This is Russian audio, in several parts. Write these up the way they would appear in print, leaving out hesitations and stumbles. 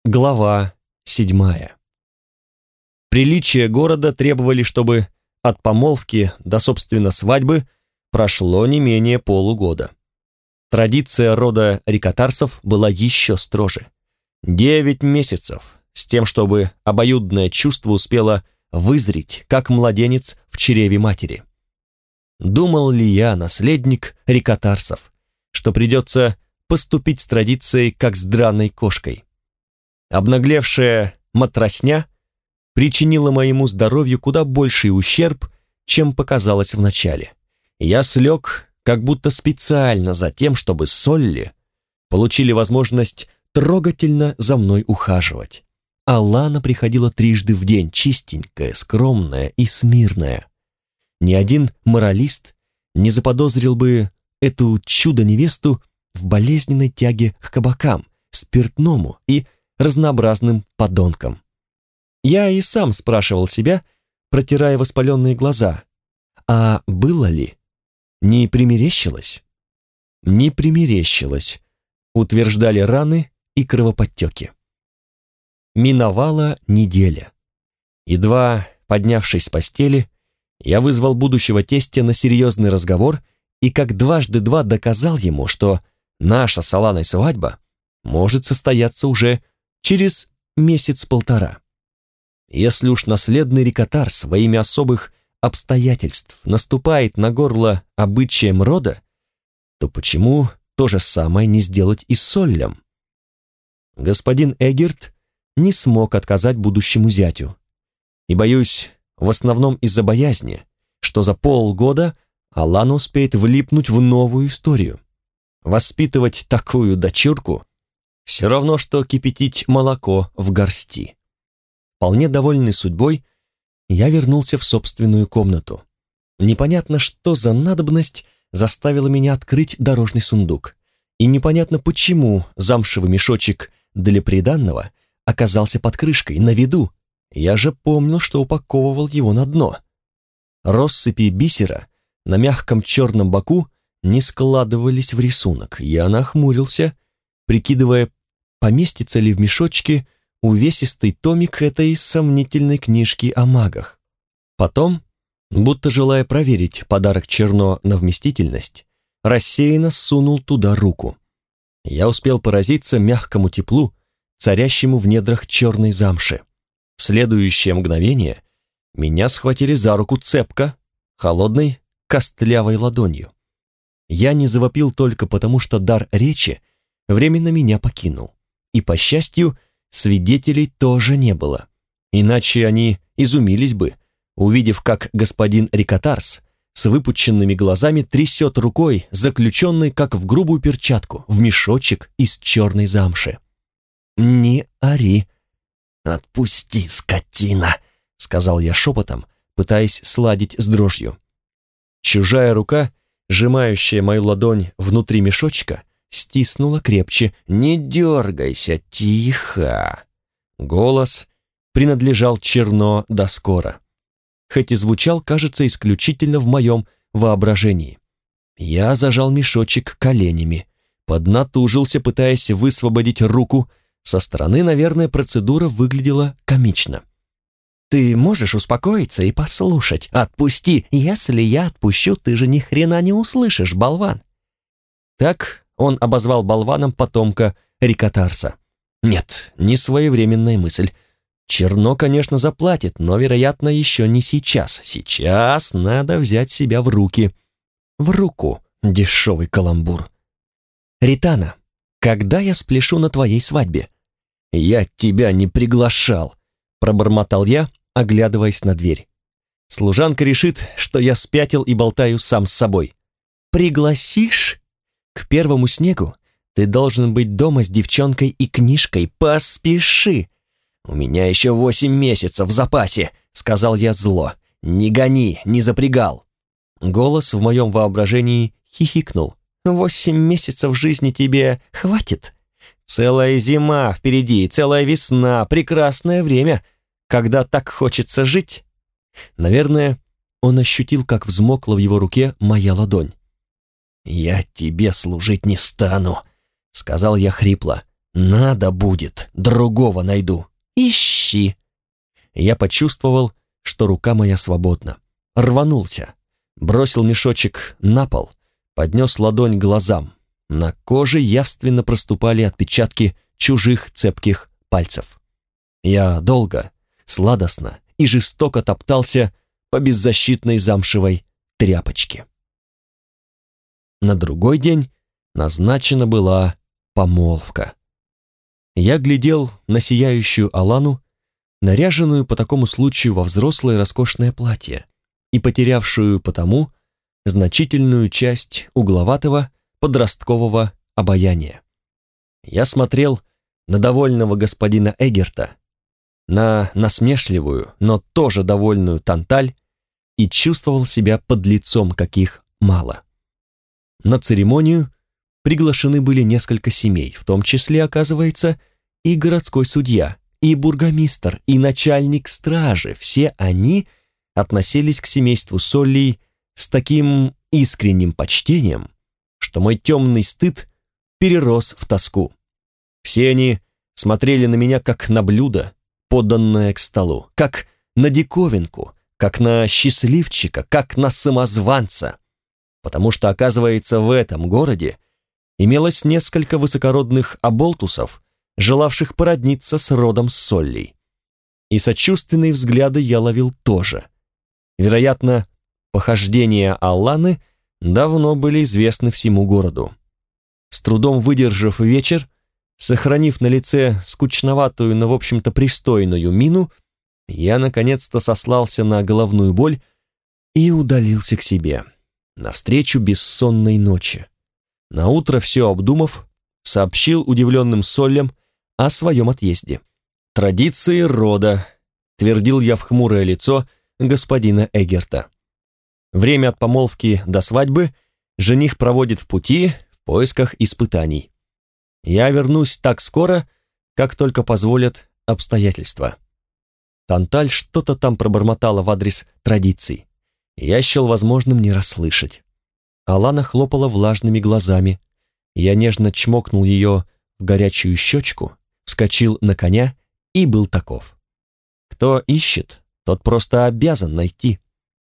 Глава 7. Приличия города требовали, чтобы от помолвки до, собственно, свадьбы прошло не менее полугода. Традиция рода рикотарсов была еще строже. 9 месяцев с тем, чтобы обоюдное чувство успело вызреть, как младенец в чреве матери. Думал ли я, наследник рикотарсов, что придется поступить с традицией, как с драной кошкой? Обнаглевшая матросня причинила моему здоровью куда больший ущерб, чем показалось вначале. Я слег как будто специально за тем, чтобы Солли получили возможность трогательно за мной ухаживать. А Лана приходила 3 раза в день, чистенькая, скромная и смирная. Ни один моралист не заподозрил бы эту чудо-невесту в болезненной тяге к кабакам, спиртному и разнообразным подонкам. Я и сам спрашивал себя, протирая воспаленные глаза, а было ли? Не примерещилось? Не примерещилось, утверждали раны и кровоподтеки. Миновала неделя. Едва поднявшись с постели, я вызвал будущего тестя на серьезный разговор и как 2 × 2 доказал ему, что наша с Аланой свадьба может состояться уже через 1–1,5 месяца. Если уж наследный рикотарс во имя особых обстоятельств наступает на горло обычаям рода, то почему то же самое не сделать и с Соллем? Господин Эггерт не смог отказать будущему зятю. И, боюсь, в основном из-за боязни, что за полгода Алана успеет влипнуть в новую историю. Воспитывать такую дочурку все равно, что кипятить молоко в горсти. Вполне довольный судьбой, я вернулся в собственную комнату. Непонятно, что за надобность заставила меня открыть дорожный сундук. И непонятно, почему замшевый мешочек для приданного оказался под крышкой, на виду. Я же помнил, что упаковывал его на дно. Россыпи бисера на мягком черном боку не складывались в рисунок. Я нахмурился, прикидывая, поместится ли в мешочке увесистый томик этой сомнительной книжки о магах. Потом, будто желая проверить подарок Черно на вместительность, рассеянно сунул туда руку. Я успел поразиться мягкому теплу, царящему в недрах черной замши. В следующее мгновение меня схватили за руку цепко, холодной, костлявой ладонью. Я не завопил только потому, что дар речи временно меня покинул. И, по счастью, свидетелей тоже не было. Иначе они изумились бы, увидев, как господин рикотарс с выпученными глазами трясет рукой, заключенной, как в грубую перчатку, в мешочек из черной замши. «Не ори!» «Отпусти, скотина!» — сказал я шепотом, пытаясь сладить с дрожью. Чужая рука, сжимающая мою ладонь внутри мешочка, стиснула крепче. «Не дергайся, тихо!» Голос принадлежал Черно да скоро, хоть и звучал, кажется, исключительно в моем воображении. Я зажал мешочек коленями, поднатужился, пытаясь высвободить руку. Со стороны, наверное, процедура выглядела комично. «Ты можешь успокоиться и послушать? Отпусти! Если я отпущу, ты же ни хрена не услышишь, болван!» Так он обозвал болваном потомка рикотарса. Нет, не своевременная мысль. Черно, конечно, заплатит, но, вероятно, еще не сейчас. Сейчас надо взять себя в руки. В руку, дешевый каламбур. «Ритана, когда я спляшу на твоей свадьбе?» «Я тебя не приглашал», — пробормотал я, оглядываясь на дверь. «Служанка решит, что я спятил и болтаю сам с собой». «Пригласишь? К первому снегу ты должен быть дома с девчонкой и книжкой. Поспеши!» «У меня еще 8 месяцев в запасе», — сказал я зло. «Не гони, не запрягал». Голос в моем воображении хихикнул. 8 месяцев жизни тебе хватит? Целая зима впереди, целая весна, прекрасное время, когда так хочется жить». Наверное, он ощутил, как взмокла в его руке моя ладонь. «Я тебе служить не стану», — сказал я хрипло. Надо будет, другого найду. Ищи. Я почувствовал, что рука моя свободна. Рванулся, бросил мешочек на пол, поднес ладонь к глазам. На коже явственно проступали отпечатки чужих цепких пальцев. Я долго, сладостно и жестоко топтался по беззащитной замшевой тряпочке. На другой день назначена была помолвка. Я глядел на сияющую Алану, наряженную по такому случаю во взрослое роскошное платье и потерявшую потому значительную часть угловатого подросткового обаяния. Я смотрел на довольного господина Эггерта, на насмешливую, но тоже довольную Танталь и чувствовал себя подлецом, каких мало. На церемонию приглашены были несколько семей, в том числе, оказывается, и городской судья, и бургомистр, и начальник стражи. Все они относились к семейству Соллий с таким искренним почтением, что мой темный стыд перерос в тоску. Все они смотрели на меня как на блюдо, поданное к столу, как на диковинку, как на счастливчика, как на самозванца, потому что, оказывается, в этом городе имелось несколько высокородных оболтусов, желавших породниться с родом Соллий. И сочувственные взгляды я ловил тоже. Вероятно, похождения Аланы давно были известны всему городу. С трудом выдержав вечер, сохранив на лице скучноватую, но, в общем-то, пристойную мину, я наконец-то сослался на головную боль и удалился к себе, навстречу бессонной ночи. Наутро, все обдумав, сообщил удивленным Соллям о своем отъезде. «Традиции рода», — твердил я в хмурое лицо господина Эггерта. «Время от помолвки до свадьбы жених проводит в пути в поисках испытаний. Я вернусь так скоро, как только позволят обстоятельства». Танталь что-то там пробормотала в адрес традиций. Я счел возможным не расслышать. Алана хлопала влажными глазами. Я нежно чмокнул ее в горячую щечку, вскочил на коня и был таков. Кто ищет, тот просто обязан найти.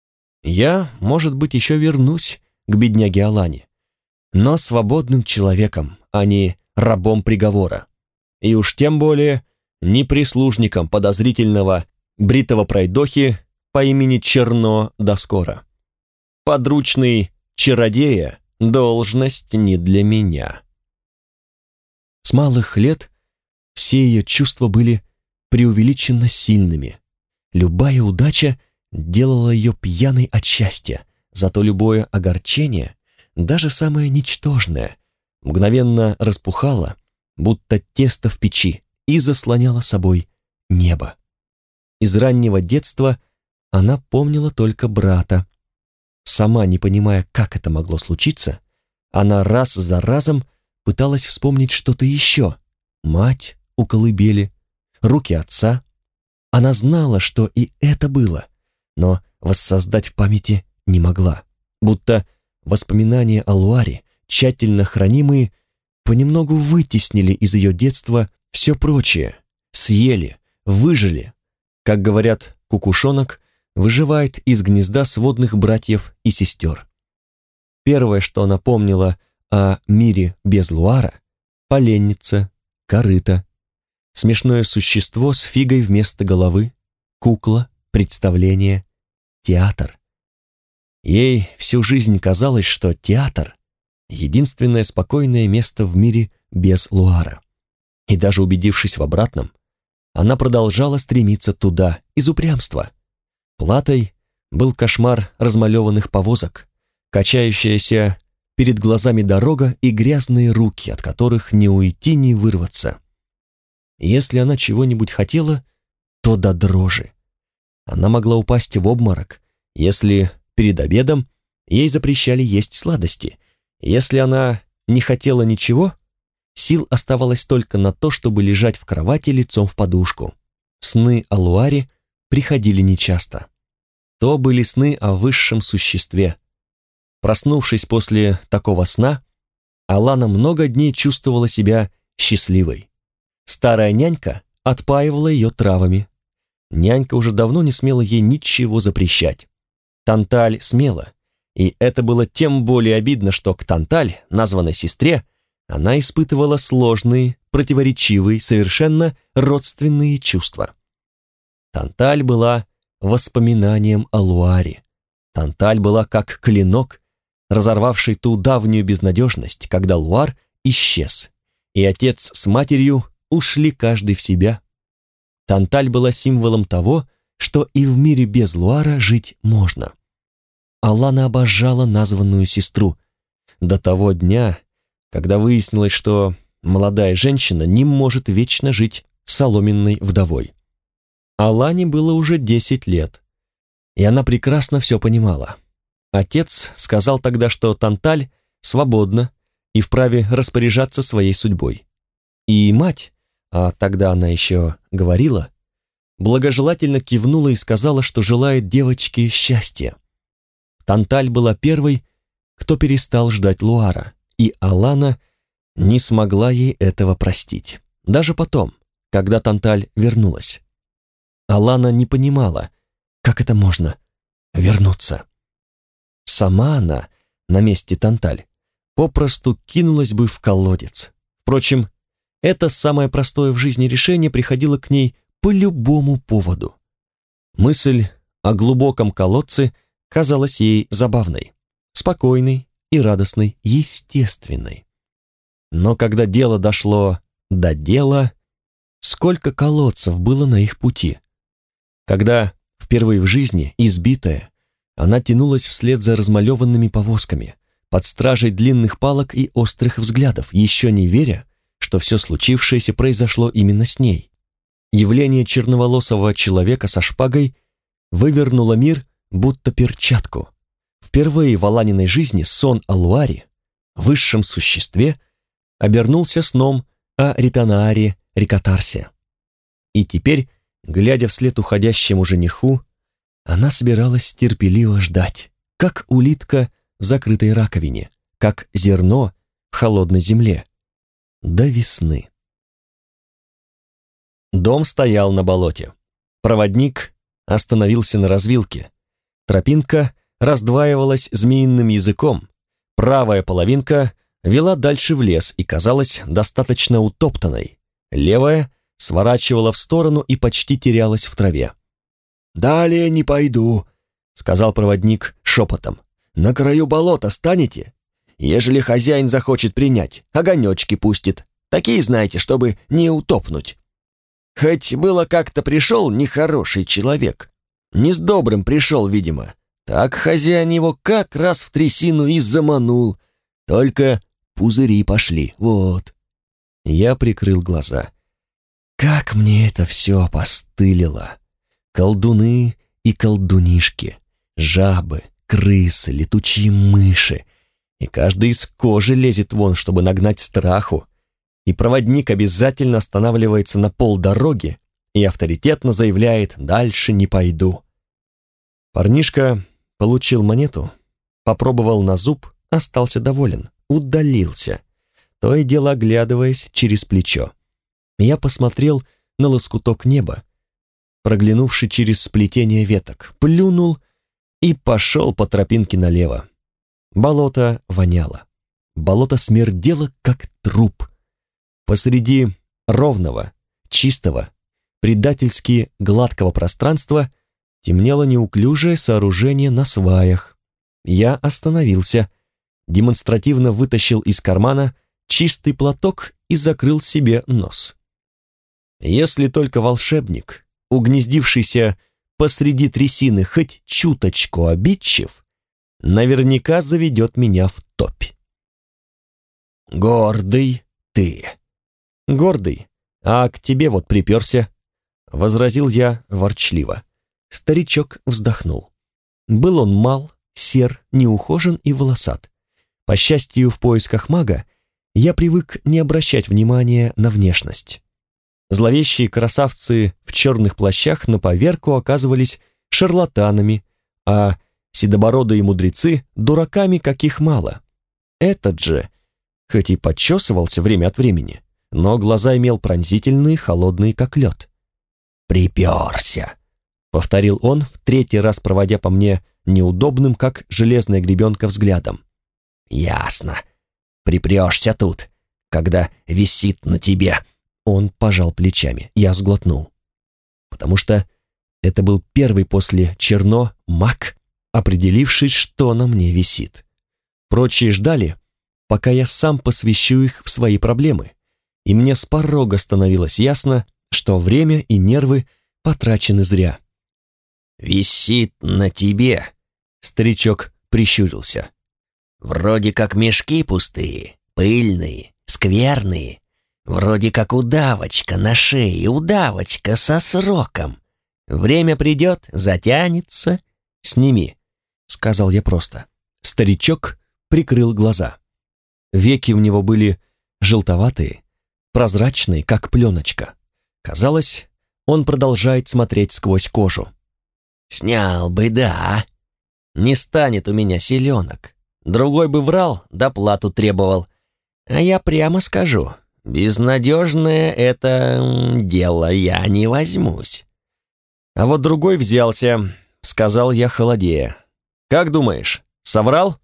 Я, может быть, еще вернусь к бедняге Алане, но свободным человеком, а не рабом приговора. И уж тем более не прислужником подозрительного бритого пройдохи по имени Черно Доскора. Подручный чародея — должность не для меня. С малых лет все ее чувства были преувеличенно сильными. Любая удача делала ее пьяной от счастья, зато любое огорчение, даже самое ничтожное, мгновенно распухало, будто тесто в печи, и заслоняло собой небо. Из раннего детства она помнила только брата. Сама не понимая, как это могло случиться, она раз за разом пыталась вспомнить что-то еще. Мать у колыбели, руки отца. Она знала, что и это было, но воссоздать в памяти не могла, будто воспоминания о Луаре, тщательно хранимые, понемногу вытеснили из ее детства все прочее, съели, выжили. Как говорят, кукушонок выживает из гнезда сводных братьев и сестер. Первое, что она помнила о мире без Луара — поленница, корыто, смешное существо с фигой вместо головы, кукла, представление, театр. Ей всю жизнь казалось, что театр — единственное спокойное место в мире без Луара. И даже убедившись в обратном, она продолжала стремиться туда из упрямства. Платой был кошмар размалеванных повозок, качающаяся перед глазами дорога и грязные руки, от которых не уйти, не вырваться. Если она чего-нибудь хотела, то до дрожи. Она могла упасть в обморок, если перед обедом ей запрещали есть сладости. Если она не хотела ничего, сил оставалось только на то, чтобы лежать в кровати лицом в подушку. Сны о Луаре приходили нечасто. То были сны о высшем существе. Проснувшись после такого сна, Алана много дней чувствовала себя счастливой. старая нянька отпаивала ее травами. Нянька уже давно не смела ей ничего запрещать. Танталь смела, и это было тем более обидно, что к Танталь, названной сестре, она испытывала сложные, противоречивые, совершенно родственные чувства. Танталь была воспоминанием о Луаре. Танталь была как клинок, разорвавший ту давнюю безнадежность, когда Луар исчез, и отец с матерью ушли каждый в себя. Танталь была символом того, что и в мире без Луара жить можно. Алана обожала названную сестру до того дня, когда выяснилось, что молодая женщина не может вечно жить соломенной вдовой. Алане было уже 10 лет, и она прекрасно все понимала. Отец сказал тогда, что Танталь свободна и вправе распоряжаться своей судьбой. И мать, а тогда она еще говорила, благожелательно кивнула и сказала, что желает девочке счастья. Танталь была первой, кто перестал ждать Луара, и Алана не смогла ей этого простить. Даже потом, когда Танталь вернулась. Алана не понимала, как это можно вернуться. Сама она, на месте Танталь, попросту кинулась бы в колодец. Впрочем, это самое простое в жизни решение приходило к ней по любому поводу. Мысль о глубоком колодце казалась ей забавной, спокойной и радостной, естественной. Но когда дело дошло до дела, сколько колодцев было на их пути. Когда впервые в жизни, избитая, она тянулась вслед за размалеванными повозками, под стражей длинных палок и острых взглядов, еще не веря, что все случившееся произошло именно с ней. Явление черноволосого человека со шпагой вывернуло мир, будто перчатку. Впервые в Аланиной жизни сон о Луаре, высшем существе, обернулся сном о Ританааре Рикотарсе. И теперь, глядя вслед уходящему жениху, она собиралась терпеливо ждать, как улитка в закрытой раковине, как зерно в холодной земле, до весны. Дом стоял на болоте. Проводник остановился на развилке. Тропинка раздваивалась змеиным языком. Правая половинка вела дальше в лес и казалась достаточно утоптанной. Левая сворачивала в сторону и почти терялась в траве. «Далее не пойду», — сказал проводник шепотом. «На краю болота станете? Ежели хозяин захочет принять, огонечки пустит. Такие, знаете, чтобы не утопнуть. Хоть было как-то пришел нехороший человек. Не с добрым пришел, видимо. Так хозяин его как раз в трясину и заманул. Только пузыри пошли, вот». Я прикрыл глаза. Как мне это все опостылило. Колдуны и колдунишки, жабы, крысы, летучие мыши. И каждый из кожи лезет вон, чтобы нагнать страху. И проводник обязательно останавливается на полдороги и авторитетно заявляет: «Дальше не пойду». Парнишка получил монету, попробовал на зуб, остался доволен, удалился, то и дело оглядываясь через плечо. Я посмотрел на лоскуток неба, проглянувший через сплетение веток, плюнул и пошел по тропинке налево. Болото воняло. Болото смердело, как труп. Посреди ровного, чистого, предательски гладкого пространства темнело неуклюжее сооружение на сваях. Я остановился, демонстративно вытащил из кармана чистый платок и закрыл себе нос. Если только волшебник, угнездившийся посреди трясины, хоть чуточку обидчив, наверняка заведет меня в топь. «Гордый ты!» «Гордый, а к тебе вот приперся», — возразил я ворчливо. Старичок вздохнул. Был он мал, сер, неухожен и волосат. По счастью, в поисках мага я привык не обращать внимания на внешность. Зловещие красавцы в черных плащах на поверку оказывались шарлатанами, а седобородые мудрецы — дураками, каких мало. Этот же, хоть и подчесывался время от времени, но глаза имел пронзительные, холодные, как лед. «Приперся», — повторил он, в третий раз проводя по мне неудобным, как железная гребенка, взглядом. «Ясно. Припрешься тут, когда висит на тебе». Он пожал плечами. Я сглотнул. Потому что это был первый после Черно маг, определивший, что на мне висит. Прочие ждали, пока я сам посвящу их в свои проблемы, и мне с порога становилось ясно, что время и нервы потрачены зря. «Висит на тебе», — старичок прищурился. «Вроде как мешки пустые, пыльные, скверные, вроде как удавочка на шее, удавочка со сроком. Время придет, затянется. Сними», — сказал я просто. Старичок прикрыл глаза. Веки у него были желтоватые, прозрачные, как пленочка. Казалось, он продолжает смотреть сквозь кожу. «Снял бы, да. Не станет у меня селенок. Другой бы врал, да плату требовал. А я прямо скажу, безнадежное это дело, я не возьмусь». «А вот другой взялся», — сказал я холодея. «Как думаешь, соврал?»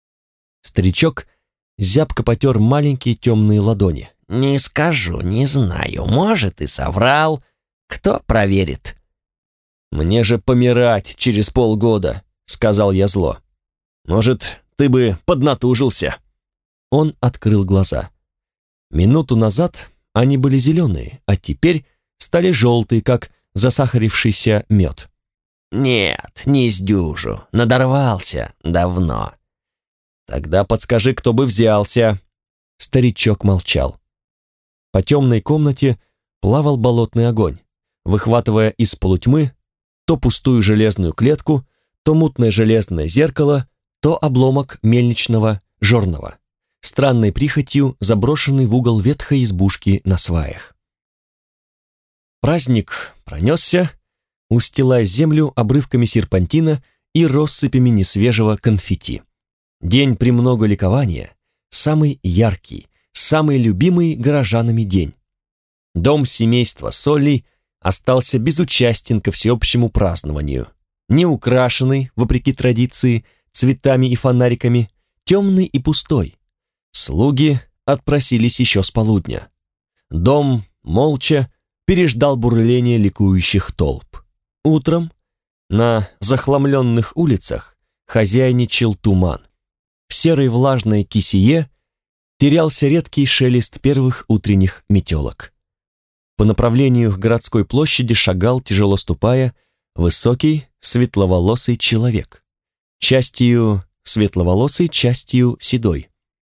Старичок зябко потер маленькие темные ладони. «Не скажу, не знаю. Может, и соврал. Кто проверит?» «Мне же помирать через полгода», — сказал я зло. «Может, ты бы поднатужился?» Он открыл глаза. Минуту назад они были зеленые, а теперь стали желтые, как засахарившийся мед. «Нет, не сдюжу. Надорвался давно». «Тогда подскажи, кто бы взялся». Старичок молчал. По темной комнате плавал болотный огонь, выхватывая из полутьмы то пустую железную клетку, то мутное железное зеркало, то обломок мельничного жорнова, странной прихотью заброшенный в угол ветхой избушки на сваях. Праздник пронесся, устилая землю обрывками серпантина и россыпями несвежего конфетти. День премного ликования, самый яркий, самый любимый горожанами день. Дом семейства Соллей остался безучастен ко всеобщему празднованию, не украшенный, вопреки традиции, цветами и фонариками, темный и пустой. Слуги отпросились еще с полудня. Дом молча переждал бурление ликующих толп. Утром на захламленных улицах хозяйничал туман. В серой влажной кисее терялся редкий шелест первых утренних метелок. По направлению к городской площади шагал, тяжело ступая, высокий, светловолосый человек. Частью светловолосый, частью седой.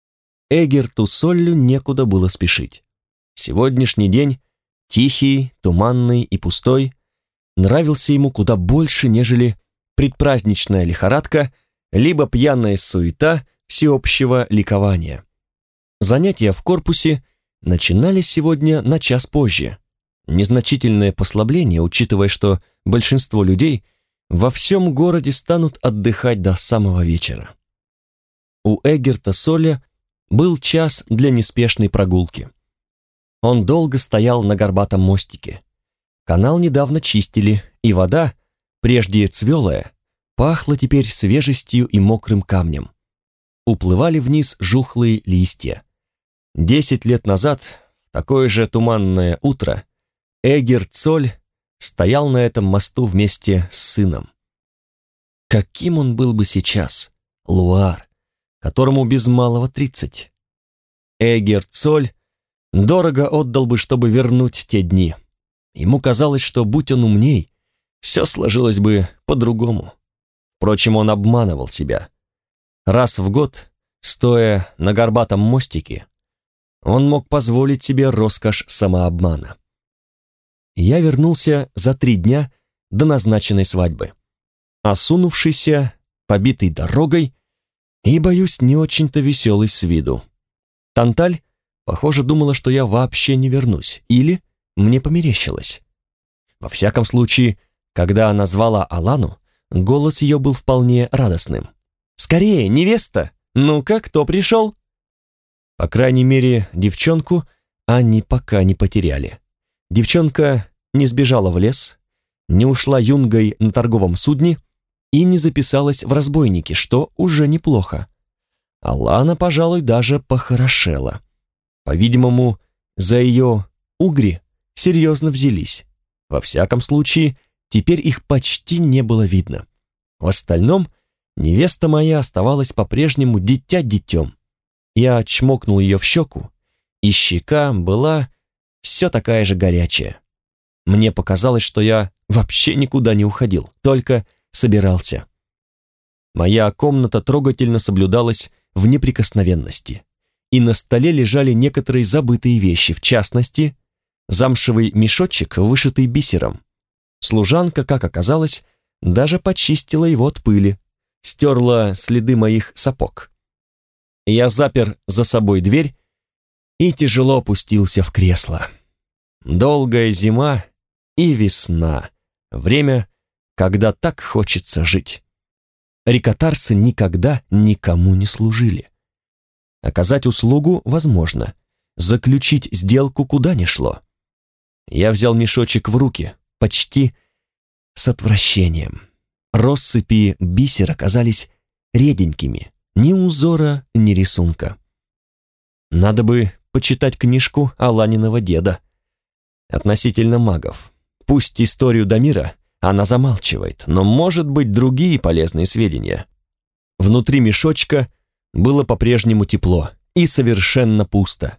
Эгерту Соллю некуда было спешить. Сегодняшний день, тихий, туманный и пустой, нравился ему куда больше, нежели предпраздничная лихорадка, либо пьяная суета всеобщего ликования. Занятия в корпусе начинались сегодня на час позже. Незначительное послабление, учитывая, что большинство людей во всем городе станут отдыхать до самого вечера. У Эгерта Солля был час для неспешной прогулки. Он долго стоял на горбатом мостике. Канал недавно чистили, и вода, прежде цвелая, пахла теперь свежестью и мокрым камнем. Уплывали вниз жухлые листья. 10 лет назад, в такое же туманное утро, Эгерт Соль стоял на этом мосту вместе с сыном. Каким он был бы сейчас, Луар, которому без малого 30. Эгерт Соль дорого отдал бы, чтобы вернуть те дни. Ему казалось, что, будь он умней, все сложилось бы по-другому. Впрочем, он обманывал себя. Раз в год, стоя на горбатом мостике, он мог позволить себе роскошь самообмана. Я вернулся за 3 дня до назначенной свадьбы, осунувшийся, побитый дорогой и, боюсь, не очень-то веселый с виду. Танталь, похоже, думала, что я вообще не вернусь, или мне померещилось. Во всяком случае, когда она звала Алану, голос ее был вполне радостным. «Скорее, невеста! Ну-ка, кто пришел?» По крайней мере, девчонку они пока не потеряли. Девчонка не сбежала в лес, не ушла юнгой на торговом судне и не записалась в разбойники, что уже неплохо. Алана, пожалуй, даже похорошела. По-видимому, за ее угри серьезно взялись. Во всяком случае, теперь их почти не было видно. В остальном, невеста моя оставалась по-прежнему дитя детем. Я чмокнул ее в щеку, и щека была все такая же горячая. Мне показалось, что я вообще никуда не уходил, только собирался. Моя комната трогательно соблюдалась в неприкосновенности, и на столе лежали некоторые забытые вещи, в частности, замшевый мешочек, вышитый бисером. Служанка, как оказалось, даже почистила его от пыли, стерла следы моих сапог. Я запер за собой дверь и тяжело опустился в кресло. Долгая зима и весна. Время, когда так хочется жить. Рикотарцы никогда никому не служили. Оказать услугу возможно, заключить сделку куда ни шло. Я взял мешочек в руки, почти с отвращением. Россыпи бисера казались реденькими, ни узора, ни рисунка. Надо бы почитать книжку Аланиного деда относительно магов. Пусть историю Дамира она замалчивает, но, может быть, другие полезные сведения. Внутри мешочка было по-прежнему тепло и совершенно пусто.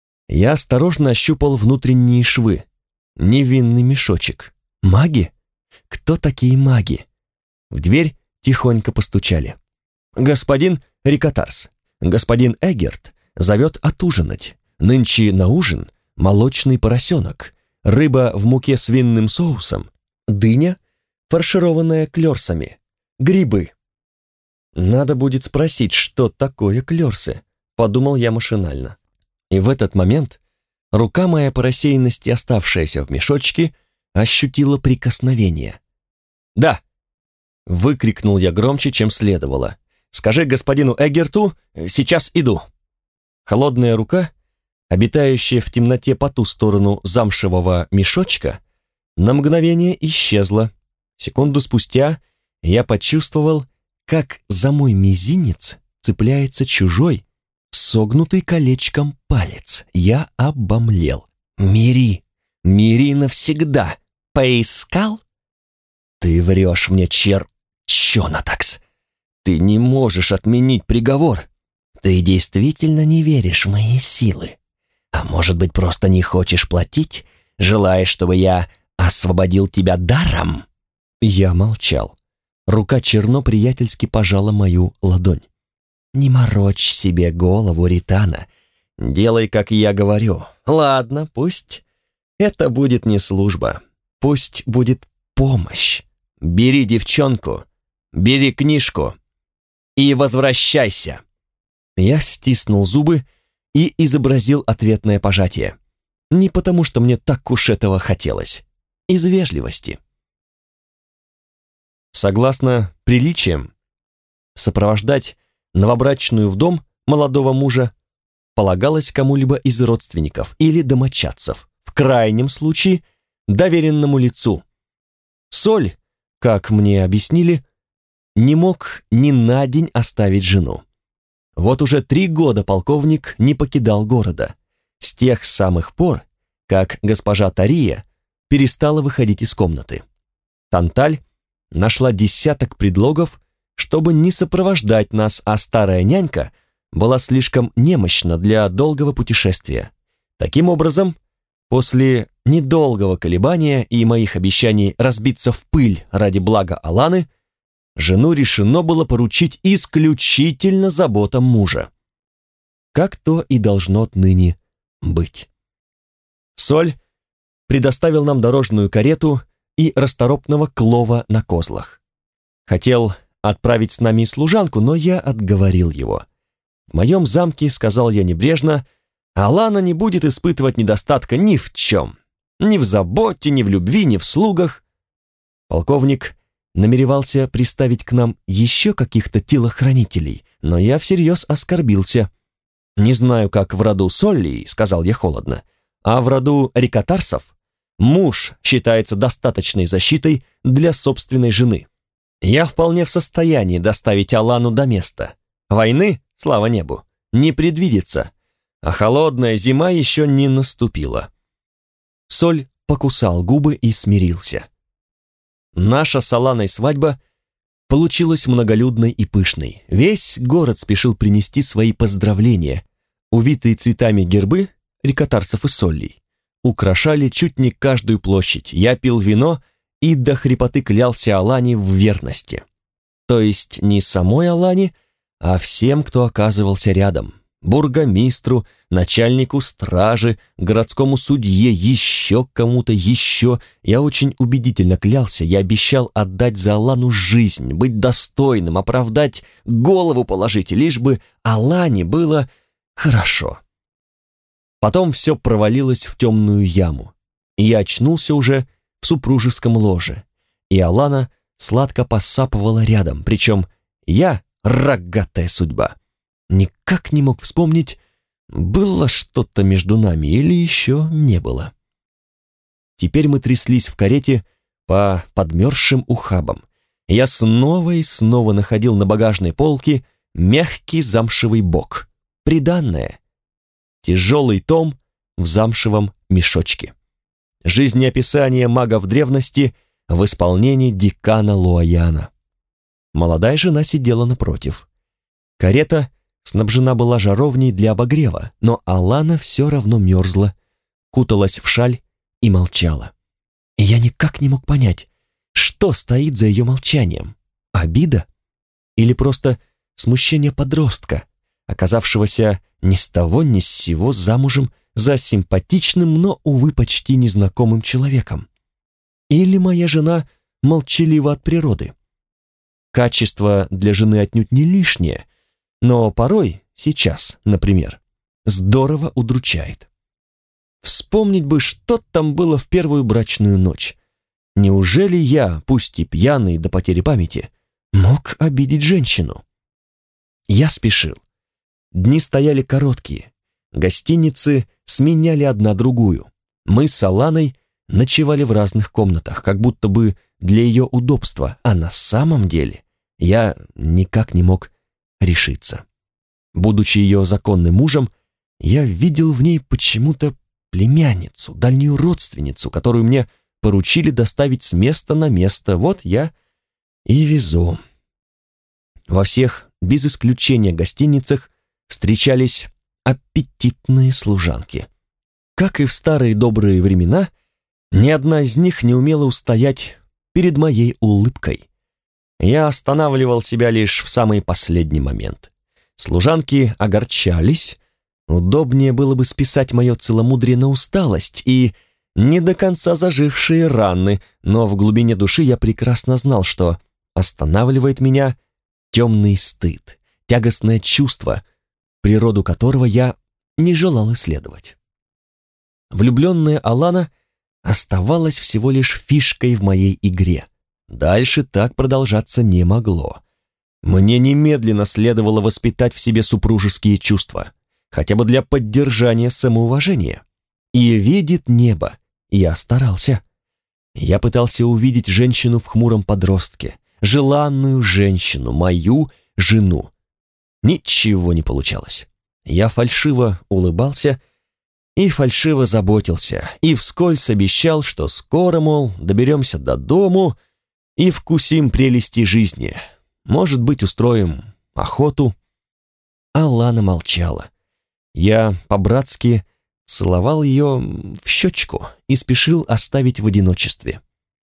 Я осторожно ощупал внутренние швы. Невинный мешочек. Маги? Кто такие маги? В дверь тихонько постучали. «Господин Рикотарс, господин Эггерт зовет отужинать. Нынче на ужин молочный поросенок, рыба в муке с винным соусом, дыня, фаршированная клёрсами, грибы». «Надо будет спросить, что такое клёрсы», — подумал я машинально. И в этот момент рука моя по рассеянности, оставшаяся в мешочке, ощутила прикосновение. «Да!» — выкрикнул я громче, чем следовало. «Скажи господину Эггерту, сейчас иду». Холодная рука, обитающая в темноте по ту сторону замшевого мешочка, на мгновение исчезла. Секунду спустя я почувствовал, как за мой мизинец цепляется чужой, согнутый колечком палец. Я обомлел. «Мири! Мири навсегда! Поискал?» «Ты врешь мне, Чонатакс! Ты не можешь отменить приговор! Ты действительно не веришь в мои силы? А может быть, просто не хочешь платить, желаешь, чтобы я освободил тебя даром?» Я молчал. Рука Черно приятельски пожала мою ладонь. «Не морочь себе голову, Ритана. Делай, как я говорю. Ладно, пусть это будет не служба. Пусть будет помощь. Бери девчонку, бери книжку и возвращайся». Я стиснул зубы и изобразил ответное пожатие. Не потому, что мне так уж этого хотелось. Из вежливости. Согласно приличиям, сопровождать новобрачную в дом молодого мужа полагалось кому-либо из родственников или домочадцев, в крайнем случае доверенному лицу. Соль, как мне объяснили, не мог ни на день оставить жену. Вот уже 3 года полковник не покидал города, с тех самых пор, как госпожа Тария перестала выходить из комнаты. Танталь нашла десяток предлогов, чтобы не сопровождать нас, а старая нянька была слишком немощна для долгого путешествия. Таким образом, после недолгого колебания и моих обещаний разбиться в пыль ради блага Аланы, жену решено было поручить исключительно заботам мужа. Как то и должно отныне быть. Соль предоставил нам дорожную карету и расторопного клова на козлах. Хотел отправить с нами служанку, но я отговорил его. В моем замке, сказал я небрежно, Алана не будет испытывать недостатка ни в чем. Ни в заботе, ни в любви, ни в слугах. Полковник намеревался приставить к нам еще каких-то телохранителей, но я всерьез оскорбился. «Не знаю, как в роду Солли», — сказал я холодно, а в роду рикотарсов муж считается достаточной защитой для собственной жены. Я вполне в состоянии доставить Алану до места. Войны, слава небу, не предвидится, а холодная зима еще не наступила. Соль покусал губы и смирился. Наша с Аланой свадьба получилась многолюдной и пышной. Весь город спешил принести свои поздравления. Увитые цветами гербы рикотарсов и соллей украшали чуть не каждую площадь. Я пил вино и до хрипоты клялся Алане в верности. То есть не самой Алане, а всем, кто оказывался рядом. Бургомистру, начальнику стражи, городскому судье, еще кому-то еще. Я очень убедительно клялся, я обещал отдать за Алану жизнь, быть достойным, оправдать, голову положить, лишь бы Алане было хорошо. Потом все провалилось в темную яму, и я очнулся уже в супружеском ложе, и Алана сладко посапывала рядом, причем я, рогатая судьба, никак не мог вспомнить, было что-то между нами или еще не было. Теперь мы тряслись в карете по подмерзшим ухабам. Я снова и снова находил на багажной полке мягкий замшевый бок, приданное, тяжелый том в замшевом мешочке. Жизнеописание магов древности в исполнении декана Луаяна. Молодая жена сидела напротив. Карета снабжена была жаровней для обогрева, но Алана все равно мерзла, куталась в шаль и молчала. И я никак не мог понять, что стоит за ее молчанием. Обида? Или просто смущение подростка, оказавшегося ни с того ни с сего замужем за симпатичным, но, увы, почти незнакомым человеком? Или моя жена молчалива от природы? Качество для жены отнюдь не лишнее, но порой, сейчас, например, здорово удручает. Вспомнить бы, что там было в первую брачную ночь. Неужели я, пусть и пьяный до потери памяти, мог обидеть женщину? Я спешил. Дни стояли короткие. Гостиницы сменяли одна другую. Мы с Аланой ночевали в разных комнатах, как будто бы для ее удобства, а на самом деле я никак не мог решиться. Будучи ее законным мужем, я видел в ней почему-то племянницу, дальнюю родственницу, которую мне поручили доставить с места на место. Вот я и везу. Во всех, без исключения гостиницах, встречались аппетитные служанки. Как и в старые добрые времена, ни одна из них не умела устоять перед моей улыбкой. Я останавливал себя лишь в самый последний момент. Служанки огорчались, удобнее было бы списать мое целомудрие на усталость и не до конца зажившие раны, но в глубине души я прекрасно знал, что останавливает меня темный стыд, тягостное чувство, природу которого я не желал исследовать. Влюбленная Алана оставалась всего лишь фишкой в моей игре. Дальше так продолжаться не могло. Мне немедленно следовало воспитать в себе супружеские чувства, хотя бы для поддержания самоуважения. И видит небо, я старался. Я пытался увидеть женщину в хмуром подростке, желанную женщину, мою жену. Ничего не получалось. Я фальшиво улыбался и фальшиво заботился, и вскользь обещал, что скоро, мол, доберемся до дому и вкусим прелести жизни. Может быть, устроим охоту. Алана молчала. Я по-братски целовал ее в щечку и спешил оставить в одиночестве.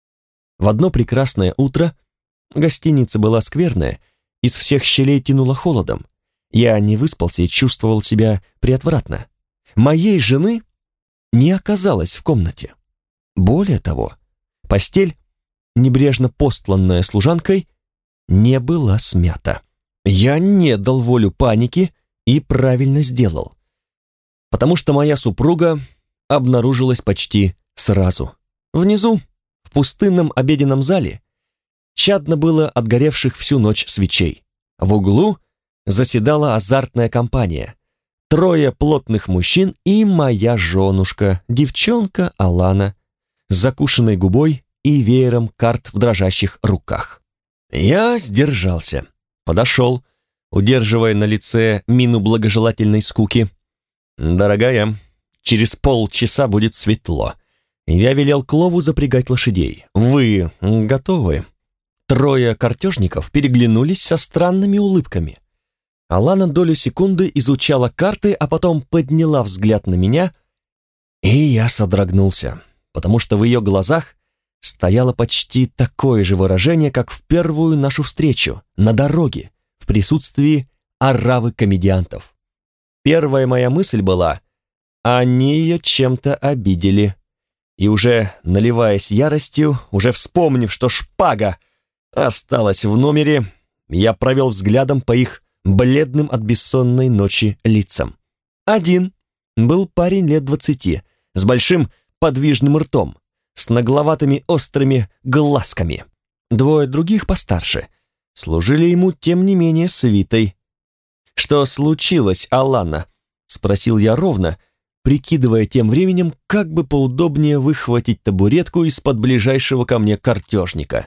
В одно прекрасное утро, гостиница была скверная, из всех щелей тянуло холодом. Я не выспался и чувствовал себя приотвратно. Моей жены не оказалось в комнате. Более того, постель, небрежно постланная служанкой, не была смята. Я не дал волю панике и правильно сделал, потому что моя супруга обнаружилась почти сразу. Внизу, в пустынном обеденном зале, чадно было отгоревших всю ночь свечей. В углу заседала азартная компания. трое плотных мужчин и моя женушка, девчонка Алана, с закушенной губой и веером карт в дрожащих руках. Я сдержался, подошел, удерживая на лице мину благожелательной скуки. «Дорогая, через полчаса будет светло. Я велел Клову запрягать лошадей. Вы готовы?» Трое картежников переглянулись со странными улыбками. Алана долю секунды изучала карты, а потом подняла взгляд на меня, и я содрогнулся, потому что в ее глазах стояло почти такое же выражение, как в первую нашу встречу, на дороге, в присутствии оравы комедиантов. Первая моя мысль была: они ее чем-то обидели. И уже наливаясь яростью, уже вспомнив, что шпага осталась в номере, я провел взглядом по их бледным от бессонной ночи лицам. Один был парень лет 20, с большим подвижным ртом, с нагловатыми острыми глазками. Двое других постарше служили ему, тем не менее, свитой. «Что случилось, Алана?» — спросил я ровно, прикидывая тем временем, как бы поудобнее выхватить табуретку из-под ближайшего ко мне картежника.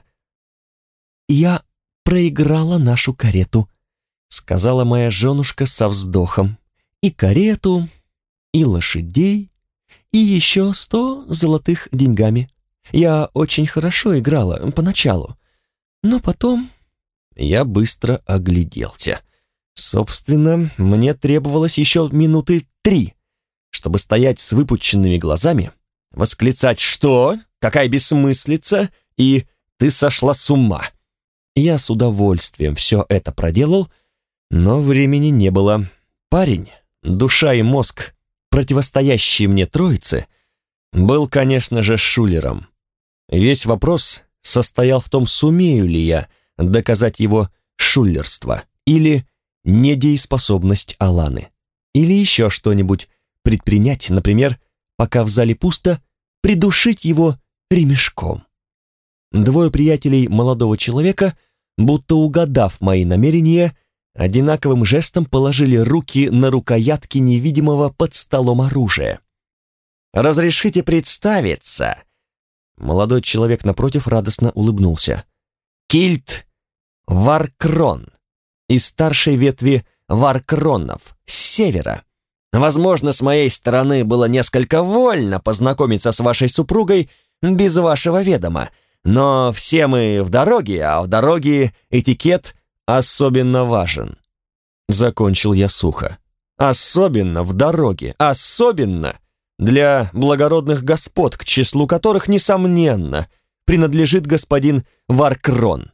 «Я проиграла нашу карету», — сказала моя женушка со вздохом. «И карету, и лошадей, и еще 100 золотых деньгами. Я очень хорошо играла поначалу, но потом...» Я быстро огляделся. Собственно, мне требовалось еще минуты 3, чтобы стоять с выпученными глазами, восклицать «Что? Какая бессмыслица?» и «Ты сошла с ума!». Я с удовольствием все это проделал, но времени не было. Парень, душа и мозг, противостоящие мне троице, был, конечно же, шулером. Весь вопрос состоял в том, сумею ли я доказать его шулерство или недееспособность Аланы, или еще что-нибудь предпринять, например, пока в зале пусто, придушить его ремешком. Двое приятелей молодого человека, будто угадав мои намерения, одинаковым жестом положили руки на рукоятки невидимого под столом оружия. «Разрешите представиться?» Молодой человек напротив радостно улыбнулся. «Кильт Варкрон, из старшей ветви Варкронов, с севера. Возможно, с моей стороны было несколько вольно познакомиться с вашей супругой без вашего ведома, но все мы в дороге, а в дороге этикет особенно важен». Закончил я сухо. «Особенно в дороге, особенно для благородных господ, к числу которых, несомненно, принадлежит господин Варкрон».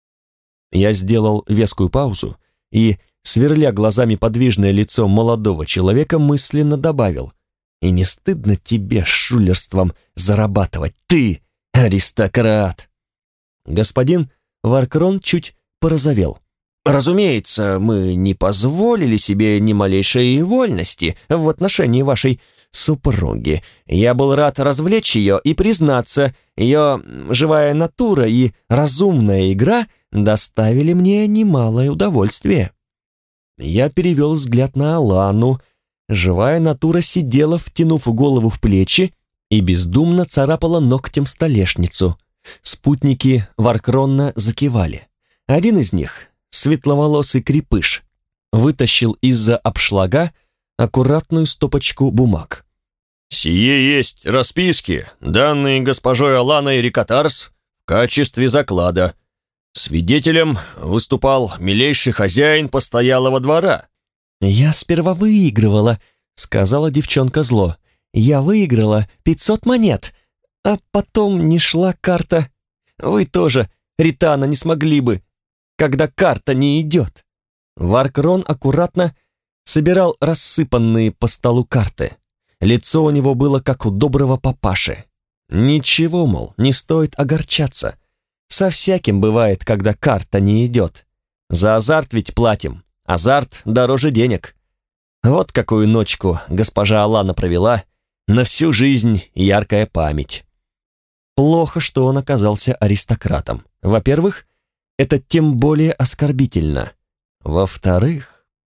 Я сделал вескую паузу и, сверля глазами подвижное лицо молодого человека, мысленно добавил: «И не стыдно тебе шулерством зарабатывать, ты, аристократ?» Господин Варкрон чуть порозовел. «Разумеется, мы не позволили себе ни малейшей вольности в отношении вашей супруги. Я был рад развлечь ее и признаться, ее живая натура и разумная игра доставили мне немалое удовольствие». Я перевел взгляд на Алану. Живая натура сидела, втянув голову в плечи, и бездумно царапала ногтем столешницу. Спутники Варкронна закивали. Один из них, светловолосый крепыш, вытащил из-за обшлага аккуратную стопочку бумаг. «Сие есть расписки, данные госпожой Аланой Рикотарс в качестве заклада. Свидетелем выступал милейший хозяин постоялого двора». «Я сперва выигрывала», — сказала девчонка зло. «Я выиграла 500 монет, а потом не шла карта. Вы тоже, Ритана, не смогли бы, когда карта не идет». Варкрон аккуратно собирал рассыпанные по столу карты. Лицо у него было как у доброго папаши. Ничего, мол, не стоит огорчаться. Со всяким бывает, когда карта не идет. За азарт ведь платим. Азарт дороже денег. Вот какую ночку госпожа Алана провела, на всю жизнь яркая память. Плохо, что он оказался аристократом. Во-первых, это тем более оскорбительно. Во-вторых...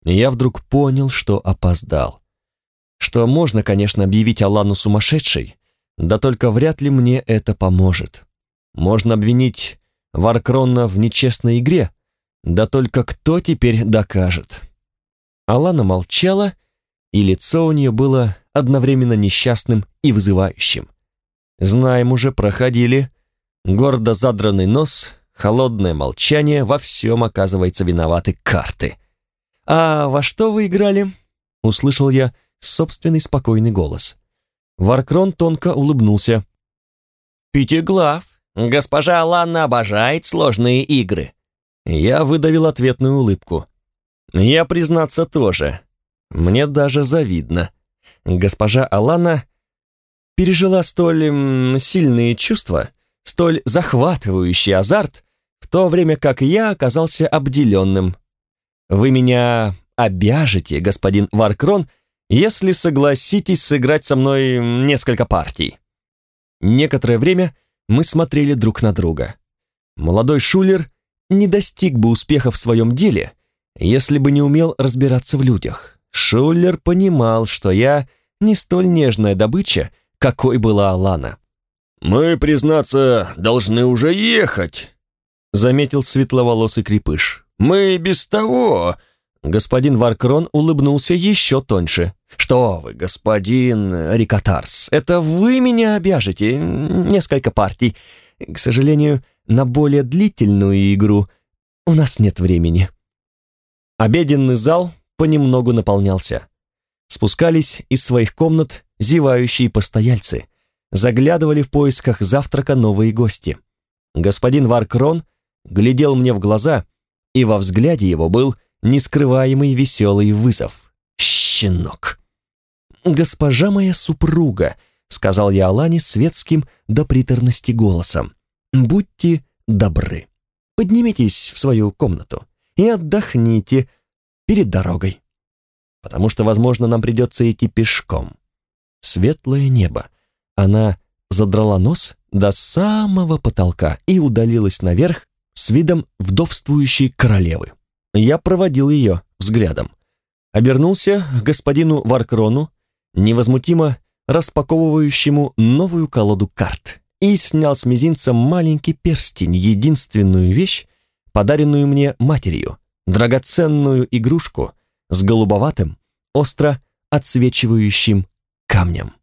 я вдруг понял, что опоздал. Что можно, конечно, объявить Алану сумасшедшей, да только вряд ли мне это поможет. Можно обвинить Варкрона в нечестной игре, да только кто теперь докажет? Алана молчала, и лицо у нее было одновременно несчастным и вызывающим. Знаем уже, проходили. Гордо задранный нос, холодное молчание, во всем, оказывается, виноваты карты. «А во что вы играли?» — услышал я собственный спокойный голос. Варкрон тонко улыбнулся. «Пятиглав, госпожа Алана обожает сложные игры». Я выдавил ответную улыбку. «Я, признаться, тоже. Мне даже завидно. Госпожа Алана пережила столь сильные чувства, столь захватывающий азарт, в то время как я оказался обделенным. Вы меня обяжете, господин Варкрон, если согласитесь сыграть со мной несколько партий». Некоторое время мы смотрели друг на друга. Молодой шулер не достиг бы успеха в своем деле, если бы не умел разбираться в людях. Шулер понимал, что я не столь нежная добыча, какой была Алана. «Мы, признаться, должны уже ехать», — заметил светловолосый крепыш. «Мы без того...» Господин Варкрон улыбнулся еще тоньше. «Что вы, господин Рикотарс, это вы меня обяжете несколько партий. К сожалению, на более длительную игру у нас нет времени». Обеденный зал понемногу наполнялся. Спускались из своих комнат зевающие постояльцы, заглядывали в поисках завтрака новые гости. Господин Варкрон глядел мне в глаза, и во взгляде его был нескрываемый веселый вызов. «Щенок!» «Госпожа моя супруга», — сказал я Алане светским до приторности голосом, «будьте добры, поднимитесь в свою комнату и отдохните перед дорогой, потому что, возможно, нам придется идти пешком». Светлое небо. Она задрала нос до самого потолка и удалилась наверх с видом вдовствующей королевы. Я проводил ее взглядом. Обернулся к господину Варкрону, невозмутимо распаковывающему новую колоду карт, и снял с мизинца маленький перстень, единственную вещь, подаренную мне матерью, драгоценную игрушку с голубоватым, остро отсвечивающим камнем.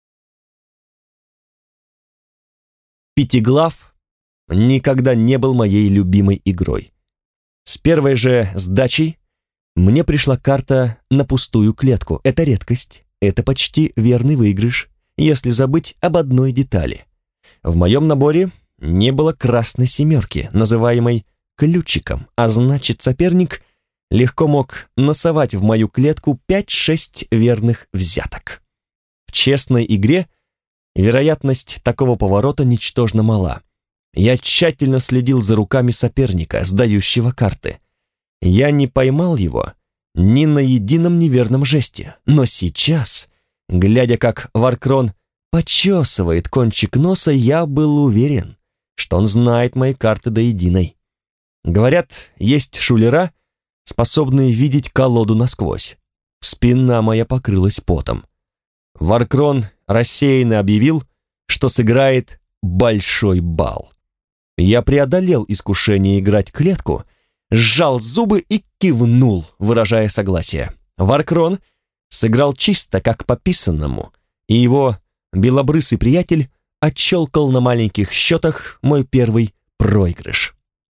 Пятиглав никогда не был моей любимой игрой. С первой же сдачей мне пришла карта на пустую клетку. Это редкость, это почти верный выигрыш, если забыть об одной детали. В моем наборе не было красной семерки, называемой ключиком, а значит, соперник легко мог насовать в мою клетку 5-6 верных взяток. В честной игре вероятность такого поворота ничтожно мала. Я тщательно следил за руками соперника, сдающего карты. Я не поймал его ни на едином неверном жесте, но сейчас, глядя, как Варкрон почесывает кончик носа, я был уверен, что он знает мои карты до единой. Говорят, есть шулера, способные видеть колоду насквозь. Спина моя покрылась потом. Варкрон рассеянно объявил, что сыграет большой бал. Я преодолел искушение играть клетку, сжал зубы и кивнул, выражая согласие. Варкрон сыграл чисто, как по писанному, и его белобрысый приятель отщелкал на маленьких счетах мой первый проигрыш.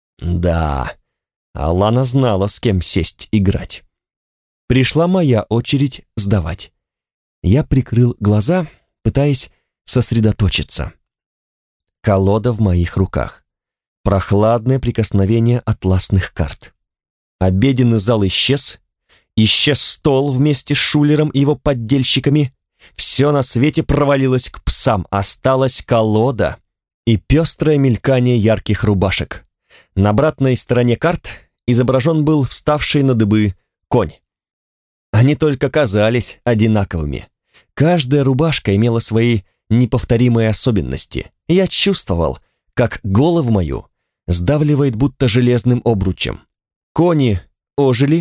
Да, Алана знала, с кем сесть играть. Пришла моя очередь сдавать. Я прикрыл глаза, пытаясь сосредоточиться. Колода в моих руках. Прохладное прикосновение атласных карт. Обеденный зал исчез стол вместе с шулером и его поддельщиками. Все на свете провалилось к псам, осталась колода и пестрое мелькание ярких рубашек. На обратной стороне карт изображен был вставший на дыбы конь. Они только казались одинаковыми. Каждая рубашка имела свои неповторимые особенности. Я чувствовал, как голову мою сдавливает будто железным обручем. Кони ожили,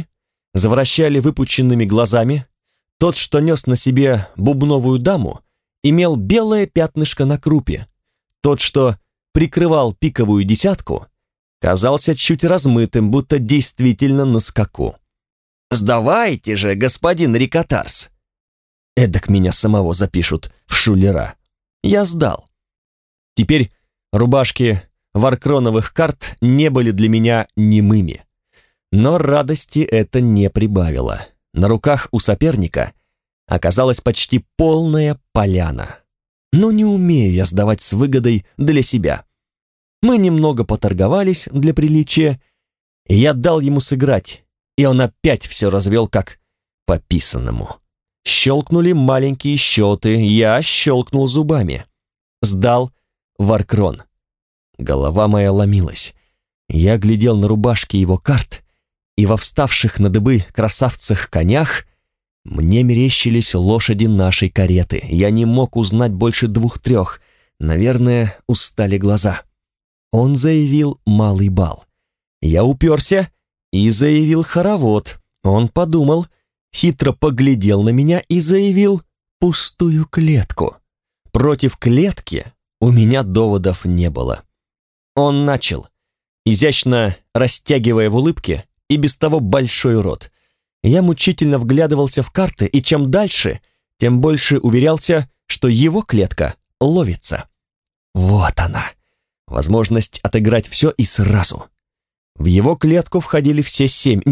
завращали выпученными глазами. Тот, что нес на себе бубновую даму, имел белое пятнышко на крупе. Тот, что прикрывал пиковую десятку, казался чуть размытым, будто действительно на скаку. «Сдавайте же, господин Рикотарс!» Эдак меня самого запишут в шулера. Я сдал. Теперь рубашки варкроновых карт не были для меня немыми. Но радости это не прибавило. На руках у соперника оказалась почти полная поляна. Но не умею я сдавать с выгодой для себя. Мы немного поторговались для приличия, и я дал ему сыграть, и он опять все развел как по писанному. Щелкнули маленькие счеты, я щелкнул зубами. Сдал варкрон. Голова моя ломилась. Я глядел на рубашки его карт, и во вставших на дыбы красавцах-конях мне мерещились лошади нашей кареты. Я не мог узнать больше 2-3. Наверное, устали глаза. Он заявил малый бал. Я уперся и заявил хоровод. Он подумал, хитро поглядел на меня и заявил пустую клетку. Против клетки у меня доводов не было. Он начал, изящно растягивая в улыбке и без того большой рот. Я мучительно вглядывался в карты, и чем дальше, тем больше уверялся, что его клетка ловится. Вот она, возможность отыграть все и сразу. В его клетку входили все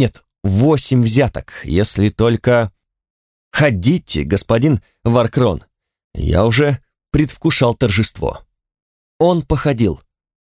8 взяток, если только... «Ходите, господин Варкрон!» Я уже предвкушал торжество. Он походил.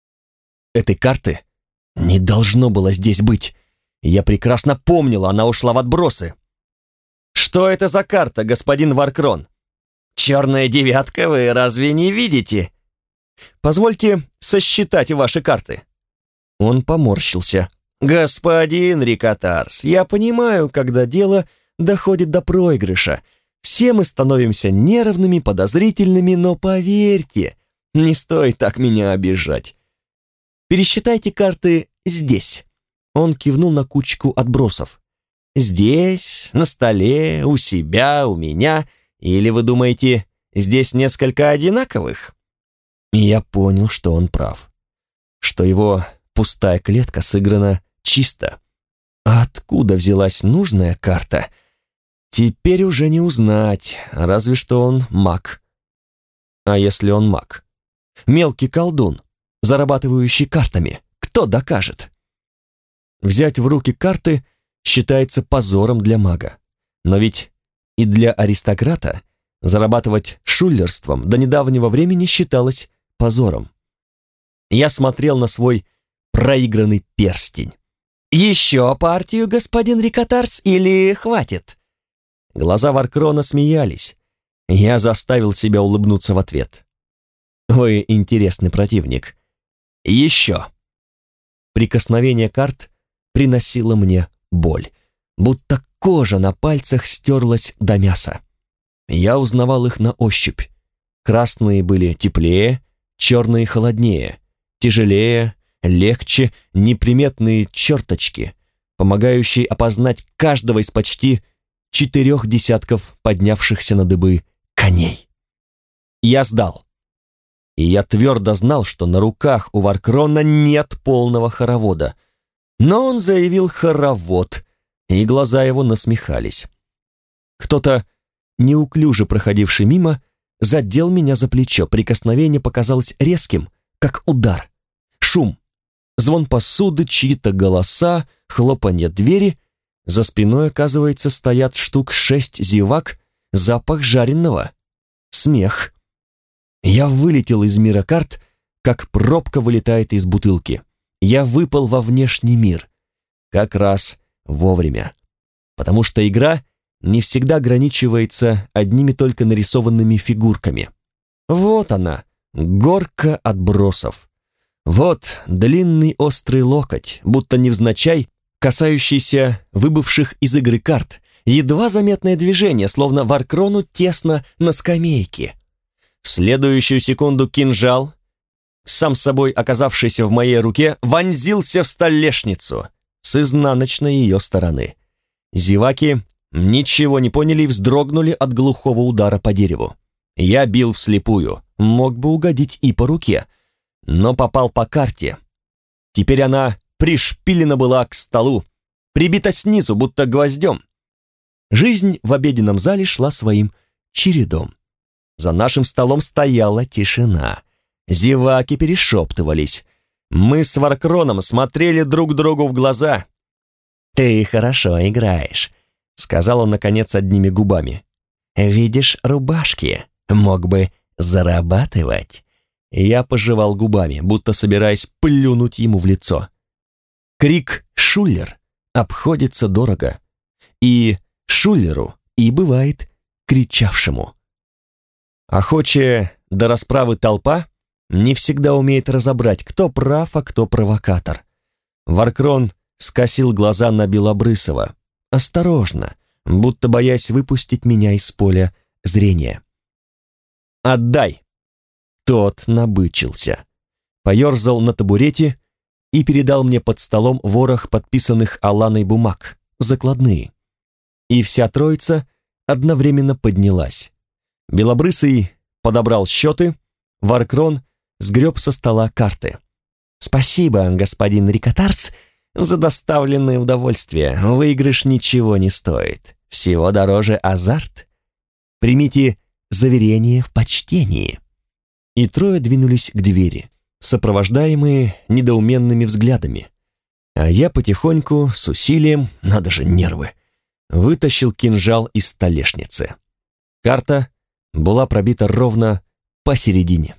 Этой карты не должно было здесь быть. Я прекрасно помнил, она ушла в отбросы. «Что это за карта, господин Варкрон?» «Черная девятка, вы разве не видите?» «Позвольте сосчитать ваши карты». Он поморщился. «Господин Рикотарс, я понимаю, когда дело доходит до проигрыша. Все мы становимся нервными, подозрительными, но поверьте, не стоит так меня обижать. Пересчитайте карты здесь». Он кивнул на кучку отбросов. «Здесь, на столе, у себя, у меня. Или вы думаете, здесь несколько одинаковых?» И я понял, что он прав. Что его пустая клетка сыграна чисто. А откуда взялась нужная карта, теперь уже не узнать, разве что он маг. А если он маг? Мелкий колдун, зарабатывающий картами, кто докажет? Взять в руки карты считается позором для мага. Но ведь и для аристократа зарабатывать шулерством до недавнего времени считалось позором. Я смотрел на свой проигранный перстень. «Еще партию, господин Рикотарс, или хватит?» Глаза Варкрона смеялись. Я заставил себя улыбнуться в ответ. «Вы интересный противник. Еще!» Прикосновение карт приносило мне боль, будто кожа на пальцах стерлась до мяса. Я узнавал их на ощупь. Красные были теплее, черные холоднее, тяжелее, легче, неприметные черточки, помогающие опознать каждого из почти 4 десятков поднявшихся на дыбы коней. Я сдал. И я твердо знал, что на руках у Варкрона нет полного хоровода. Но он заявил хоровод, и глаза его насмехались. Кто-то, неуклюже проходивший мимо, задел меня за плечо. Прикосновение показалось резким, как удар. Шум, звон посуды, чьи-то голоса, хлопанье двери. За спиной, оказывается, стоят штук 6 зевак, запах жареного. Смех. Я вылетел из мира карт, как пробка вылетает из бутылки. Я выпал во внешний мир. Как раз вовремя. Потому что игра не всегда ограничивается одними только нарисованными фигурками. Вот она, горка отбросов. Вот длинный острый локоть, будто невзначай, касающийся выбывших из игры карт. Едва заметное движение, словно Варкрону тесно на скамейке. В следующую секунду кинжал, сам собой оказавшийся в моей руке, вонзился в столешницу с изнаночной ее стороны. Зеваки ничего не поняли и вздрогнули от глухого удара по дереву. Я бил вслепую, мог бы угодить и по руке, но попал по карте. Теперь она пришпилена была к столу, прибита снизу, будто гвоздем. Жизнь в обеденном зале шла своим чередом. За нашим столом стояла тишина. Зеваки перешептывались. Мы с Варкроном смотрели друг другу в глаза. «Ты хорошо играешь», — сказал он, наконец, одними губами. «Видишь рубашки? Мог бы зарабатывать». Я пожевал губами, будто собираясь плюнуть ему в лицо. Крик «Шуллер» обходится дорого. И шулеру и бывает кричавшему. Охочая до расправы толпа не всегда умеет разобрать, кто прав, а кто провокатор. Варкрон скосил глаза на Белобрысова, осторожно, будто боясь выпустить меня из поля зрения. «Отдай!» Тот набычился, поерзал на табурете и передал мне под столом ворох подписанных Аланой бумаг, закладные. И вся троица одновременно поднялась. Белобрысый подобрал счеты, Варкрон сгреб со стола карты. «Спасибо, господин Рикотарс, за доставленное удовольствие. Выигрыш ничего не стоит. Всего дороже азарт. Примите заверение в почтении». И трое двинулись к двери, сопровождаемые недоуменными взглядами. А я потихоньку, с усилием, надо же нервы, вытащил кинжал из столешницы. Карта была пробита ровно посередине.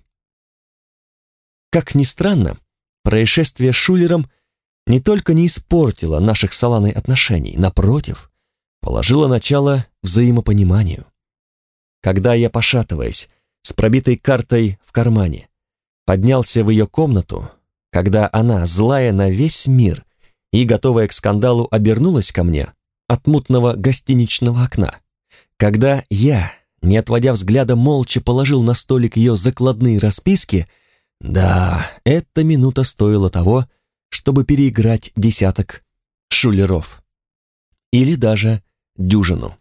Как ни странно, происшествие с Шулером не только не испортило наших с Аланой отношений, напротив, положило начало взаимопониманию. Когда я, пошатываясь, с пробитой картой в кармане, поднялся в ее комнату, когда она, злая на весь мир и готовая к скандалу, обернулась ко мне от мутного гостиничного окна, когда я, не отводя взгляда, молча положил на столик ее закладные расписки, да, эта минута стоила того, чтобы переиграть десяток шулеров. Или даже дюжину.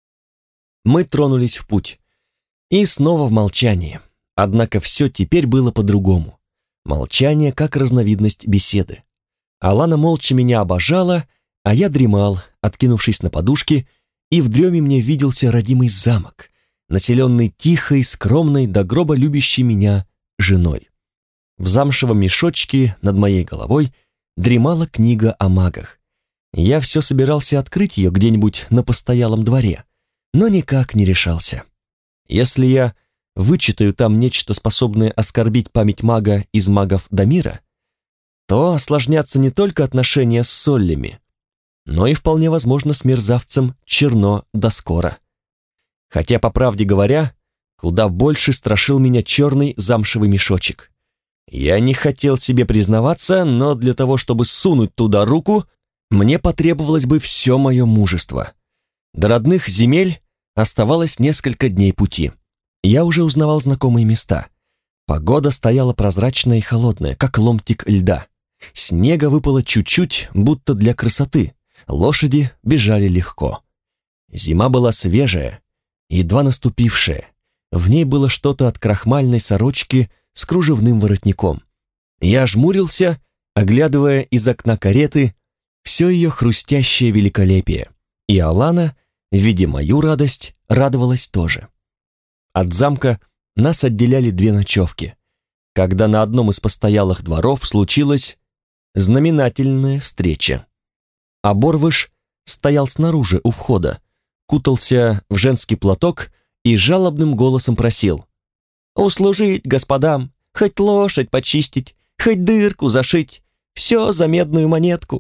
Мы тронулись в путь. И снова в молчании. Однако все теперь было по-другому. Молчание как разновидность беседы. Алана молча меня обожала, а я дремал, откинувшись на подушки, и в дреме мне виделся родимый замок, населенный тихой, скромной, до гроба любящей меня женой. В замшевом мешочке над моей головой дремала книга о магах. Я все собирался открыть ее где-нибудь на постоялом дворе, но никак не решался. Если я вычитаю там нечто, способное оскорбить память мага из магов Дамира, то осложнятся не только отношения с Соллями, но и вполне возможно с мерзавцем Черно да скоро. Хотя, по правде говоря, куда больше страшил меня черный замшевый мешочек. Я не хотел себе признаваться, но для того, чтобы сунуть туда руку, мне потребовалось бы все мое мужество. До родных земель оставалось несколько дней пути. Я уже узнавал знакомые места. Погода стояла прозрачная и холодная, как ломтик льда. Снега выпало чуть-чуть, будто для красоты. Лошади бежали легко. Зима была свежая, едва наступившая. В ней было что-то от крахмальной сорочки с кружевным воротником. Я жмурился, оглядывая из окна кареты все ее хрустящее великолепие. И Алана, видя мою радость, радовалась тоже. От замка нас отделяли 2 ночевки, когда на одном из постоялых дворов случилась знаменательная встреча. Оборвыш стоял снаружи у входа, кутался в женский платок и жалобным голосом просил: «Услужить господам, хоть лошадь почистить, хоть дырку зашить, все за медную монетку».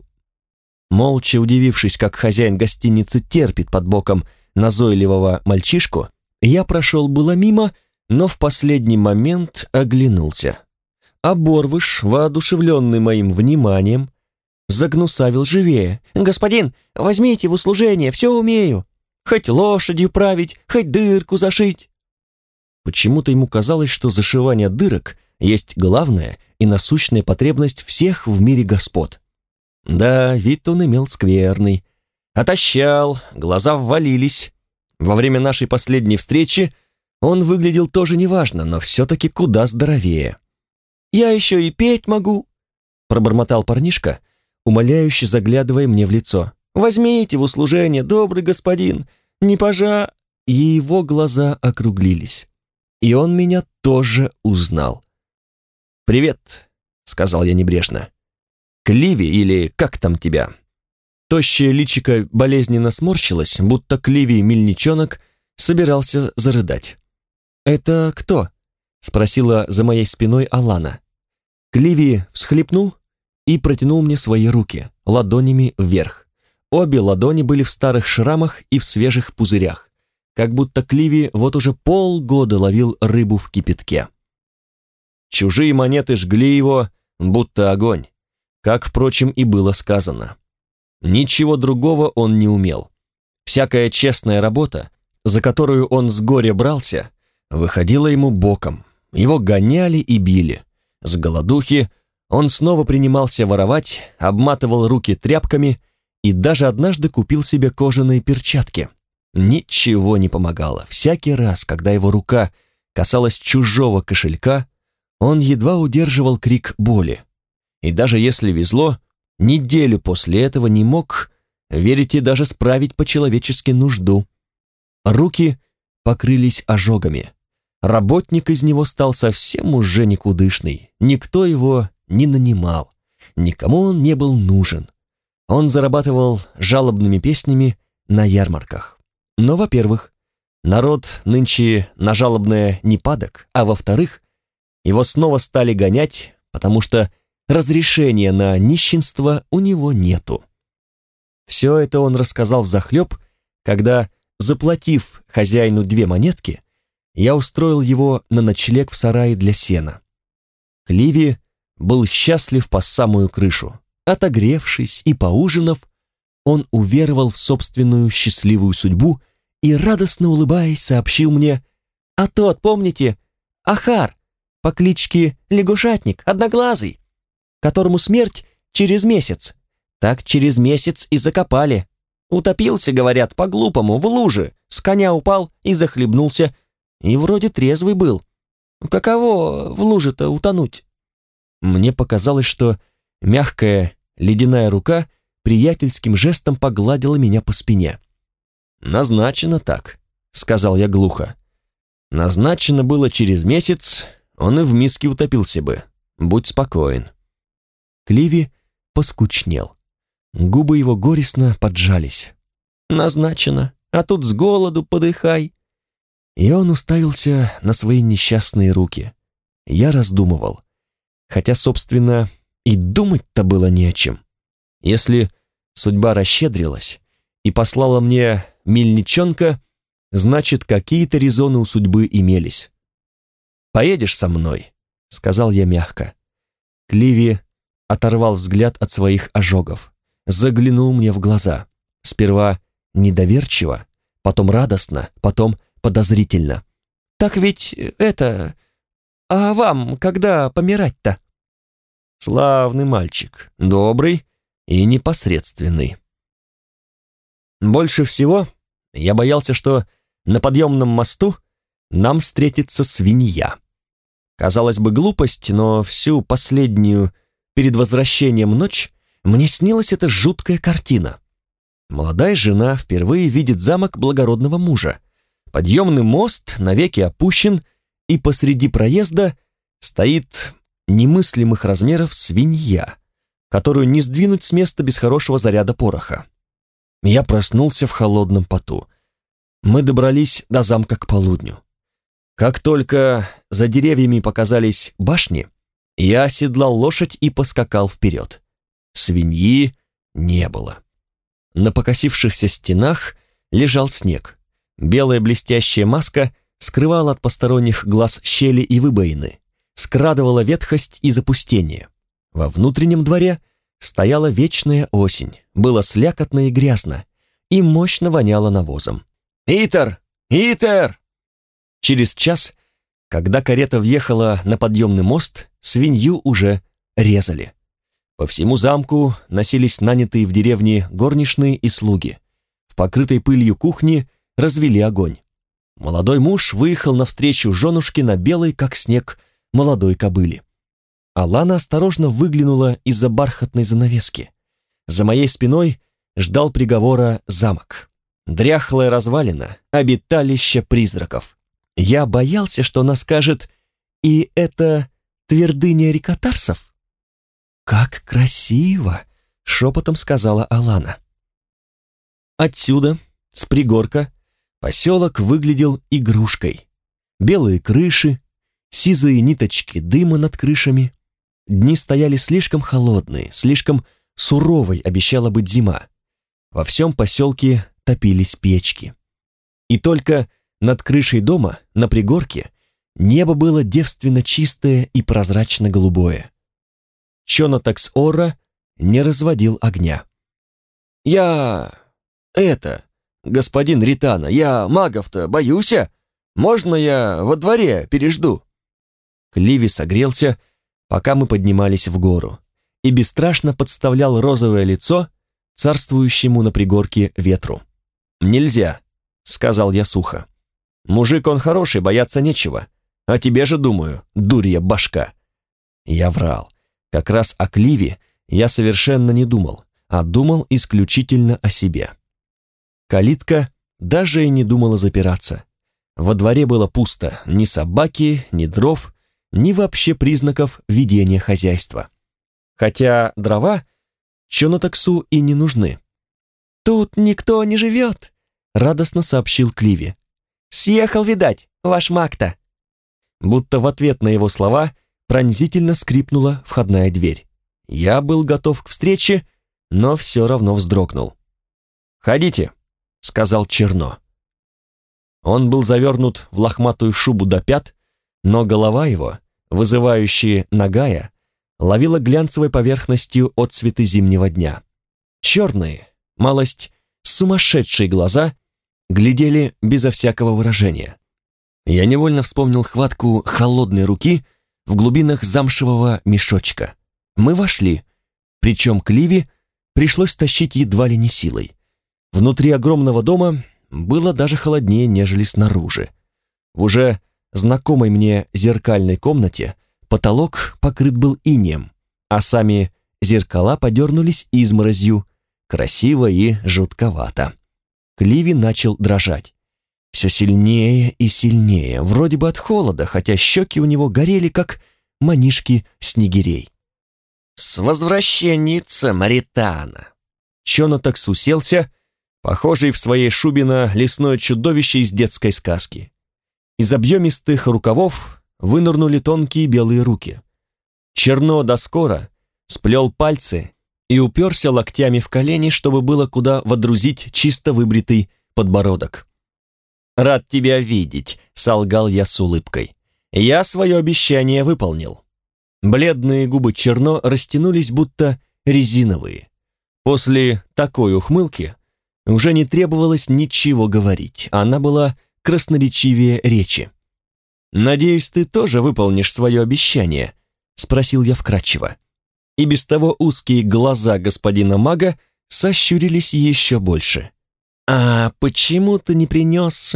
Молча удивившись, как хозяин гостиницы терпит под боком назойливого мальчишку, я прошел было мимо, но в последний момент оглянулся. А Борвыш, воодушевленный моим вниманием, загнусавил живее: «Господин, возьмите в услужение, все умею. Хоть лошадью править, хоть дырку зашить». Почему-то ему казалось, что зашивание дырок есть главная и насущная потребность всех в мире господ. Да, вид он имел скверный. Отощал, глаза ввалились. Во время нашей последней встречи он выглядел тоже неважно, но все-таки куда здоровее. «Я еще и петь могу», — пробормотал парнишка, умоляюще заглядывая мне в лицо. «Возьмите в услужение, добрый господин, не пожа...» И его глаза округлились. И он меня тоже узнал. «Привет», — сказал я небрежно. «Кливи или как там тебя?» Тощее личико болезненно сморщилось, будто Кливи-мельничонок собирался зарыдать. «Это кто?» — спросила за моей спиной Алана. Кливи всхлипнул и протянул мне свои руки, ладонями вверх. Обе ладони были в старых шрамах и в свежих пузырях, как будто Кливи вот уже полгода ловил рыбу в кипятке. Чужие монеты жгли его, будто огонь, как, впрочем, и было сказано. Ничего другого он не умел. Всякая честная работа, за которую он с горя брался, выходила ему боком. Его гоняли и били. С голодухи он снова принимался воровать, обматывал руки тряпками и даже однажды купил себе кожаные перчатки. Ничего не помогало. Всякий раз, когда его рука касалась чужого кошелька, он едва удерживал крик боли. И даже если везло, неделю после этого не мог, верите, даже справить по-человечески нужду. Руки покрылись ожогами. Работник из него стал совсем уже никудышный. Никто его не нанимал. Никому он не был нужен. Он зарабатывал жалобными песнями на ярмарках. Но, во-первых, народ нынче на жалобное не падок, а во-вторых, его снова стали гонять, потому что разрешения на нищенство у него нету. Все это он рассказал взахлеб, когда, заплатив хозяину 2 монетки, я устроил его на ночлег в сарае для сена. Кливи был счастлив по самую крышу. Отогревшись и поужинав, он уверовал в собственную счастливую судьбу и, радостно улыбаясь, сообщил мне: «А тот, помните, Ахар по кличке Лягушатник, Одноглазый, которому смерть через месяц, так через месяц и закопали. Утопился, говорят, по-глупому, в луже, с коня упал и захлебнулся, и вроде трезвый был. Каково в луже-то утонуть?» Мне показалось, что мягкая ледяная рука приятельским жестом погладила меня по спине. «Назначено так», — сказал я глухо. «Назначено было через месяц, он и в миске утопился бы. Будь спокоен». Кливи поскучнел. Губы его горестно поджались. «Назначено, а тут с голоду подыхай». И он уставился на свои несчастные руки. Я раздумывал. Хотя, собственно, и думать-то было не о чем. Если судьба расщедрилась и послала мне мельничонка, значит, какие-то резоны у судьбы имелись. «Поедешь со мной», — сказал я мягко. Кливи оторвал взгляд от своих ожогов, заглянул мне в глаза. Сперва недоверчиво, потом радостно, потом подозрительно. «Так ведь это... А вам когда помирать-то?» Славный мальчик, добрый и непосредственный. Больше всего я боялся, что на подъемном мосту нам встретится свинья. Казалось бы, глупость, но всю последнюю перед возвращением ночь мне снилась эта жуткая картина. Молодая жена впервые видит замок благородного мужа. Подъемный мост навеки опущен, и посреди проезда стоит немыслимых размеров свинья, которую не сдвинуть с места без хорошего заряда пороха. Я проснулся в холодном поту. Мы добрались до замка к полудню. Как только за деревьями показались башни, я оседлал лошадь и поскакал вперед. Свиньи не было. На покосившихся стенах лежал снег. Белая блестящая маска скрывала от посторонних глаз щели и выбоины, скрадывала ветхость и запустение. Во внутреннем дворе стояла вечная осень, было слякотно и грязно, и мощно воняло навозом. «Итер! Итер!» Через час, когда карета въехала на подъемный мост, свинью уже резали. По всему замку носились нанятые в деревне горничные и слуги. покрытой пылью кухни развели огонь. Молодой муж выехал навстречу женушке на белой, как снег, молодой кобыле. Алана осторожно выглянула из-за бархатной занавески. За моей спиной ждал приговора замок. Дряхлая развалина, обиталище призраков. Я боялся, что она скажет: «И это твердыня рикотарсов?» «Как красиво!» — шепотом сказала Алана. Отсюда, с пригорка, поселок выглядел игрушкой. Белые крыши, сизые ниточки дыма над крышами. Дни стояли слишком холодные, слишком суровой обещала быть зима. Во всем поселке топились печки. И только над крышей дома, на пригорке, небо было девственно чистое и прозрачно-голубое. Чонотакс-Орра не разводил огня. Господин Ритана, я магов-то боюся. Можно я во дворе пережду?» Кливи согрелся, пока мы поднимались в гору, и бесстрашно подставлял розовое лицо царствующему на пригорке ветру. «Нельзя», — сказал я сухо. «Мужик он хороший, бояться нечего. А тебе же, думаю, дурья башка». Я врал. Как раз о Кливи я совершенно не думал, а думал исключительно о себе. Калитка даже и не думала запираться. Во дворе было пусто, ни собаки, ни дров, ни вообще признаков ведения хозяйства. Хотя дрова Чонотаксу и не нужны. «Тут никто не живет», — радостно сообщил Кливи. «Съехал, видать, ваш маг-то». Будто в ответ на его слова пронзительно скрипнула входная дверь. Я был готов к встрече, но все равно вздрогнул. «Ходите», — сказал Черно. Он был завернут в лохматую шубу до пят, но голова его, вызывающая нагая, ловила глянцевой поверхностью отцветы зимнего дня. Черные, малость сумасшедшие глаза глядели безо всякого выражения. Я невольно вспомнил хватку холодной руки в глубинах замшевого мешочка. Мы вошли, причем Кливи пришлось тащить едва ли не силой. Внутри огромного дома было даже холоднее, нежели снаружи. В уже знакомой мне зеркальной комнате потолок покрыт был инеем, а сами зеркала подернулись изморозью, красиво и жутковато. Кливи начал дрожать. Все сильнее и сильнее, вроде бы от холода, хотя щеки у него горели, как манишки снегирей. «С возвращенница, Маритана!» Чонотакс уселся, похожий в своей шубе на лесное чудовище из детской сказки. Из объемистых рукавов вынырнули тонкие белые руки. Черно до скора сплел пальцы и уперся локтями в колени, чтобы было куда водрузить чисто выбритый подбородок. «Рад тебя видеть», — солгал я с улыбкой. «Я свое обещание выполнил». Бледные губы Черно растянулись, будто резиновые. После такой ухмылки уже не требовалось ничего говорить, она была красноречивее речи. «Надеюсь, ты тоже выполнишь свое обещание?» — спросил я вкратчиво. И без того узкие глаза господина мага сощурились еще больше. «А почему ты не принес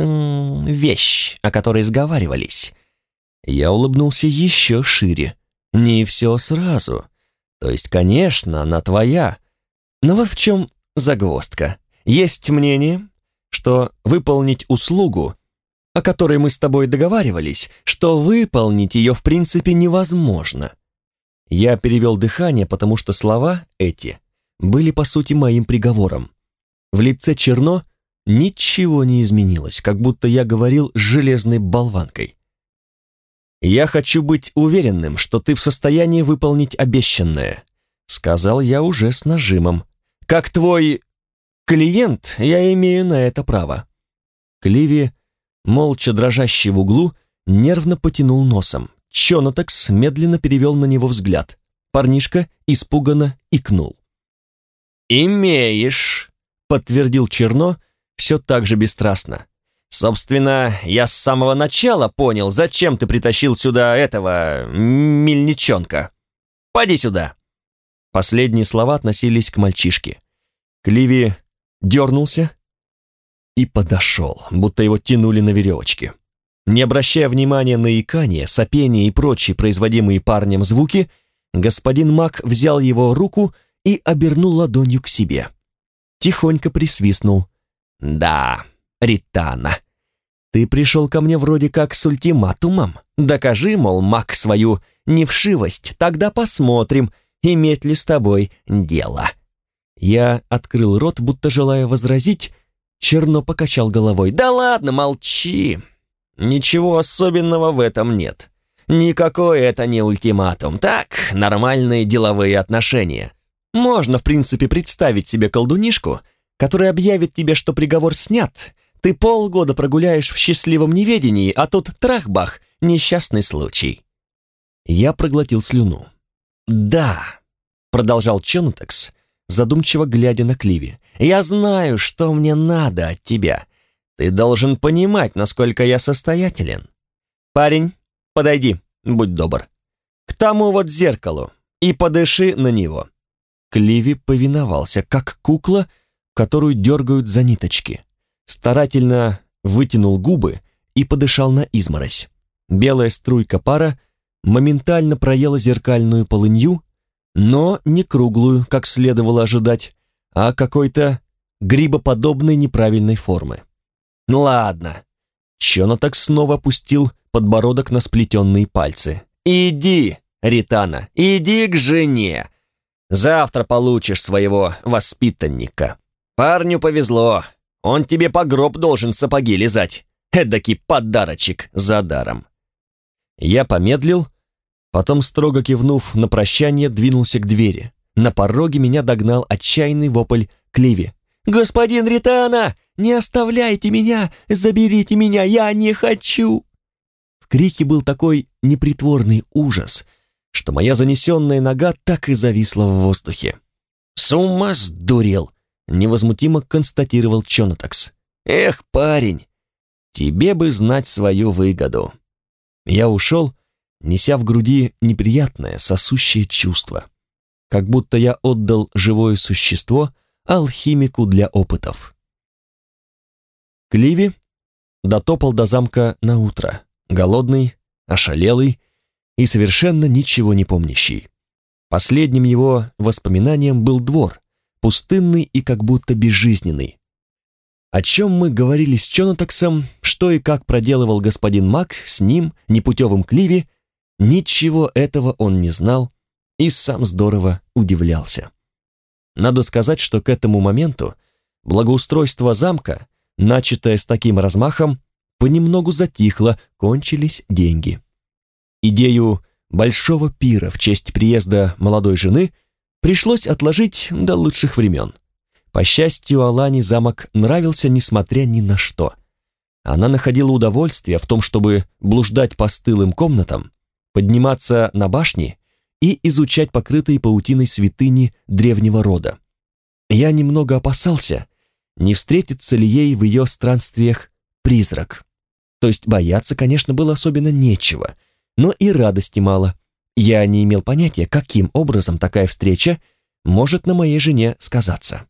вещь, о которой сговаривались?» Я улыбнулся еще шире. «Не все сразу. То есть, конечно, она твоя. Но вот в чем загвоздка. Есть мнение, что выполнить услугу, о которой мы с тобой договаривались, что выполнить ее в принципе невозможно». Я перевел дыхание, потому что слова эти были по сути моим приговором. В лице Черно ничего не изменилось, как будто я говорил с железной болванкой. «Я хочу быть уверенным, что ты в состоянии выполнить обещанное», сказал я уже с нажимом. «Как твой клиент, я имею на это право». Кливи, молча дрожащий в углу, нервно потянул носом. Чонотакс медленно перевел на него взгляд. Парнишка испуганно икнул. «Имеешь», — подтвердил Черно, все так же бесстрастно. «Собственно, я с самого начала понял, зачем ты притащил сюда этого мельничонка. Поди сюда». Последние слова относились к мальчишке. Кливи дернулся, и подошел, будто его тянули на веревочке. Не обращая внимания на икание, сопение и прочие производимые парнем звуки, господин Мак взял его руку и обернул ладонью к себе. Тихонько присвистнул. «Да, Ритана, ты пришел ко мне вроде как с ультиматумом. Докажи, мол, Мак, свою невшивость, тогда посмотрим, иметь ли с тобой дело». Я открыл рот, будто желая возразить. Черно покачал головой. «Да ладно, молчи. Ничего особенного в этом нет. Никакой это не ультиматум. Так, нормальные деловые отношения. Можно, в принципе, представить себе колдунишку, который объявит тебе, что приговор снят. Ты полгода прогуляешь в счастливом неведении, а тут трах-бах, несчастный случай». Я проглотил слюну. «Да», — продолжал Чонотекс, задумчиво глядя на Кливи, «я знаю, что мне надо от тебя. Ты должен понимать, насколько я состоятелен. Парень, подойди, будь добр, к тому вот зеркалу и подыши на него». Кливи повиновался, как кукла, которую дергают за ниточки. Старательно вытянул губы и подышал на изморозь. Белая струйка пара моментально проела зеркальную полынью, но не круглую, как следовало ожидать, а какой-то грибоподобной неправильной формы. «Ну ладно». Чонотак снова опустил подбородок на сплетенные пальцы. «Иди, Ритана, иди к жене. Завтра получишь своего воспитанника. Парню повезло, он тебе по гроб должен сапоги лизать. Эдакий подарочек за даром». Я помедлил, потом, строго кивнув на прощание, двинулся к двери. На пороге меня догнал отчаянный вопль Кливи. «Господин Ритана, не оставляйте меня! Заберите меня! Я не хочу!» В крике был такой непритворный ужас, что моя занесенная нога так и зависла в воздухе. «С ума сдурел!» — невозмутимо констатировал Чонотакс. «Эх, парень, тебе бы знать свою выгоду». Я ушел, неся в груди неприятное, сосущее чувство, как будто я отдал живое существо алхимику для опытов. Кливи дотопал до замка наутро, голодный, ошалелый и совершенно ничего не помнящий. Последним его воспоминанием был двор, пустынный и как будто безжизненный. О чем мы говорили с Чонотаксом, что и как проделывал господин Мак с ним, непутевым Кливи, ничего этого он не знал и сам здорово удивлялся. Надо сказать, что к этому моменту благоустройство замка, начатое с таким размахом, понемногу затихло, кончились деньги. Идею большого пира в честь приезда молодой жены пришлось отложить до лучших времен. По счастью, Алане замок нравился несмотря ни на что. Она находила удовольствие в том, чтобы блуждать по стылым комнатам, подниматься на башни и изучать покрытые паутиной святыни древнего рода. Я немного опасался, не встретится ли ей в ее странствиях призрак. То есть бояться, конечно, было особенно нечего, но и радости мало. Я не имел понятия, каким образом такая встреча может на моей жене сказаться.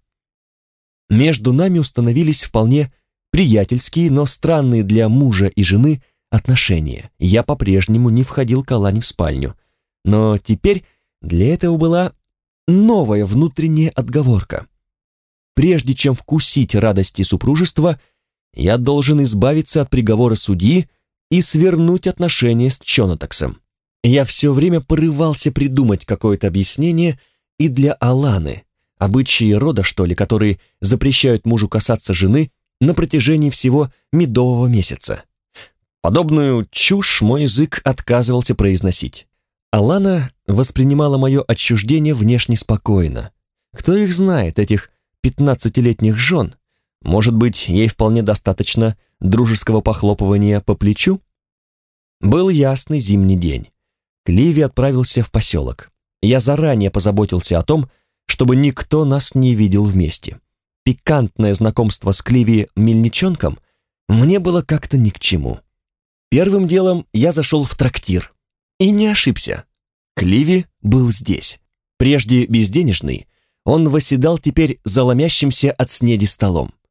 Между нами установились вполне приятельские, но странные для мужа и жены отношения. Я по-прежнему не входил к Алане в спальню. Но теперь для этого была новая внутренняя отговорка. Прежде чем вкусить радости супружества, я должен избавиться от приговора судьи и свернуть отношения с Чонотаксом. Я все время порывался придумать какое-то объяснение и для Аланы, обычаи рода, что ли, которые запрещают мужу касаться жены на протяжении всего медового месяца. Подобную чушь мой язык отказывался произносить. Алана воспринимала мое отчуждение внешне спокойно. Кто их знает, этих 15-летних жен? Может быть, ей вполне достаточно дружеского похлопывания по плечу? Был ясный зимний день. Кливи отправился в поселок. Я заранее позаботился о том, чтобы никто нас не видел вместе. Пикантное знакомство с Кливи мельничонком мне было как-то ни к чему. Первым делом я зашел в трактир. И не ошибся. Кливи был здесь. Прежде безденежный, он восседал теперь за ломящимся от снеди столом.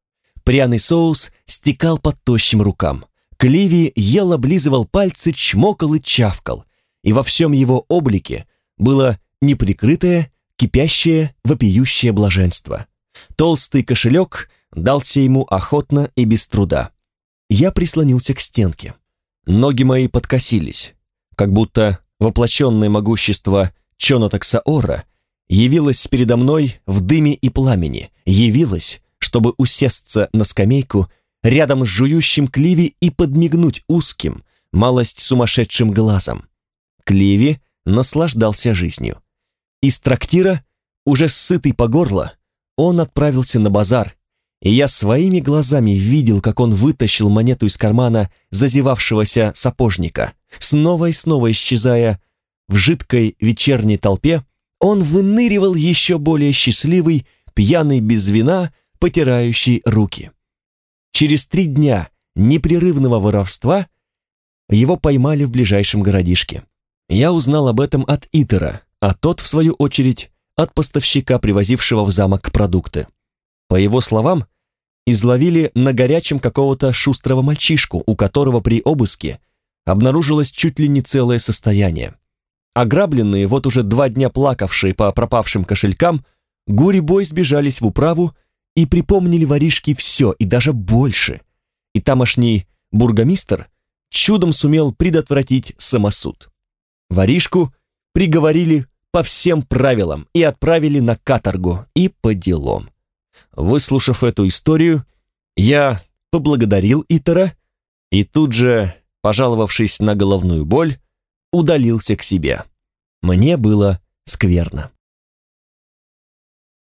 Пряный соус стекал по тощим рукам. Кливи ел, облизывал пальцы, чмокал и чавкал. И во всем его облике было неприкрытое, кипящее, вопиющее блаженство. Толстый кошелек дался ему охотно и без труда. Я прислонился к стенке. Ноги мои подкосились, как будто воплощенное могущество Чонотаксаора явилось передо мной в дыме и пламени, явилось, чтобы усесться на скамейку рядом с жующим Кливи и подмигнуть узким, малость сумасшедшим глазом. Кливи наслаждался жизнью. Из трактира, уже сытый по горло, он отправился на базар, и я своими глазами видел, как он вытащил монету из кармана зазевавшегося сапожника. Снова и снова исчезая в жидкой вечерней толпе, он выныривал еще более счастливый, пьяный без вина, потирающий руки. Через 3 дня непрерывного воровства его поймали в ближайшем городишке. Я узнал об этом от Итера, а тот, в свою очередь, от поставщика, привозившего в замок продукты. По его словам, изловили на горячем какого-то шустрого мальчишку, у которого при обыске обнаружилось чуть ли не целое состояние. Ограбленные, вот уже 2 дня плакавшие по пропавшим кошелькам, гурьбой сбежались в управу и припомнили воришке все и даже больше. И тамошний бургомистр чудом сумел предотвратить самосуд. Воришку приговорили по всем правилам и отправили на каторгу и по делам. Выслушав эту историю, я поблагодарил Итера и тут же, пожаловавшись на головную боль, удалился к себе. Мне было скверно.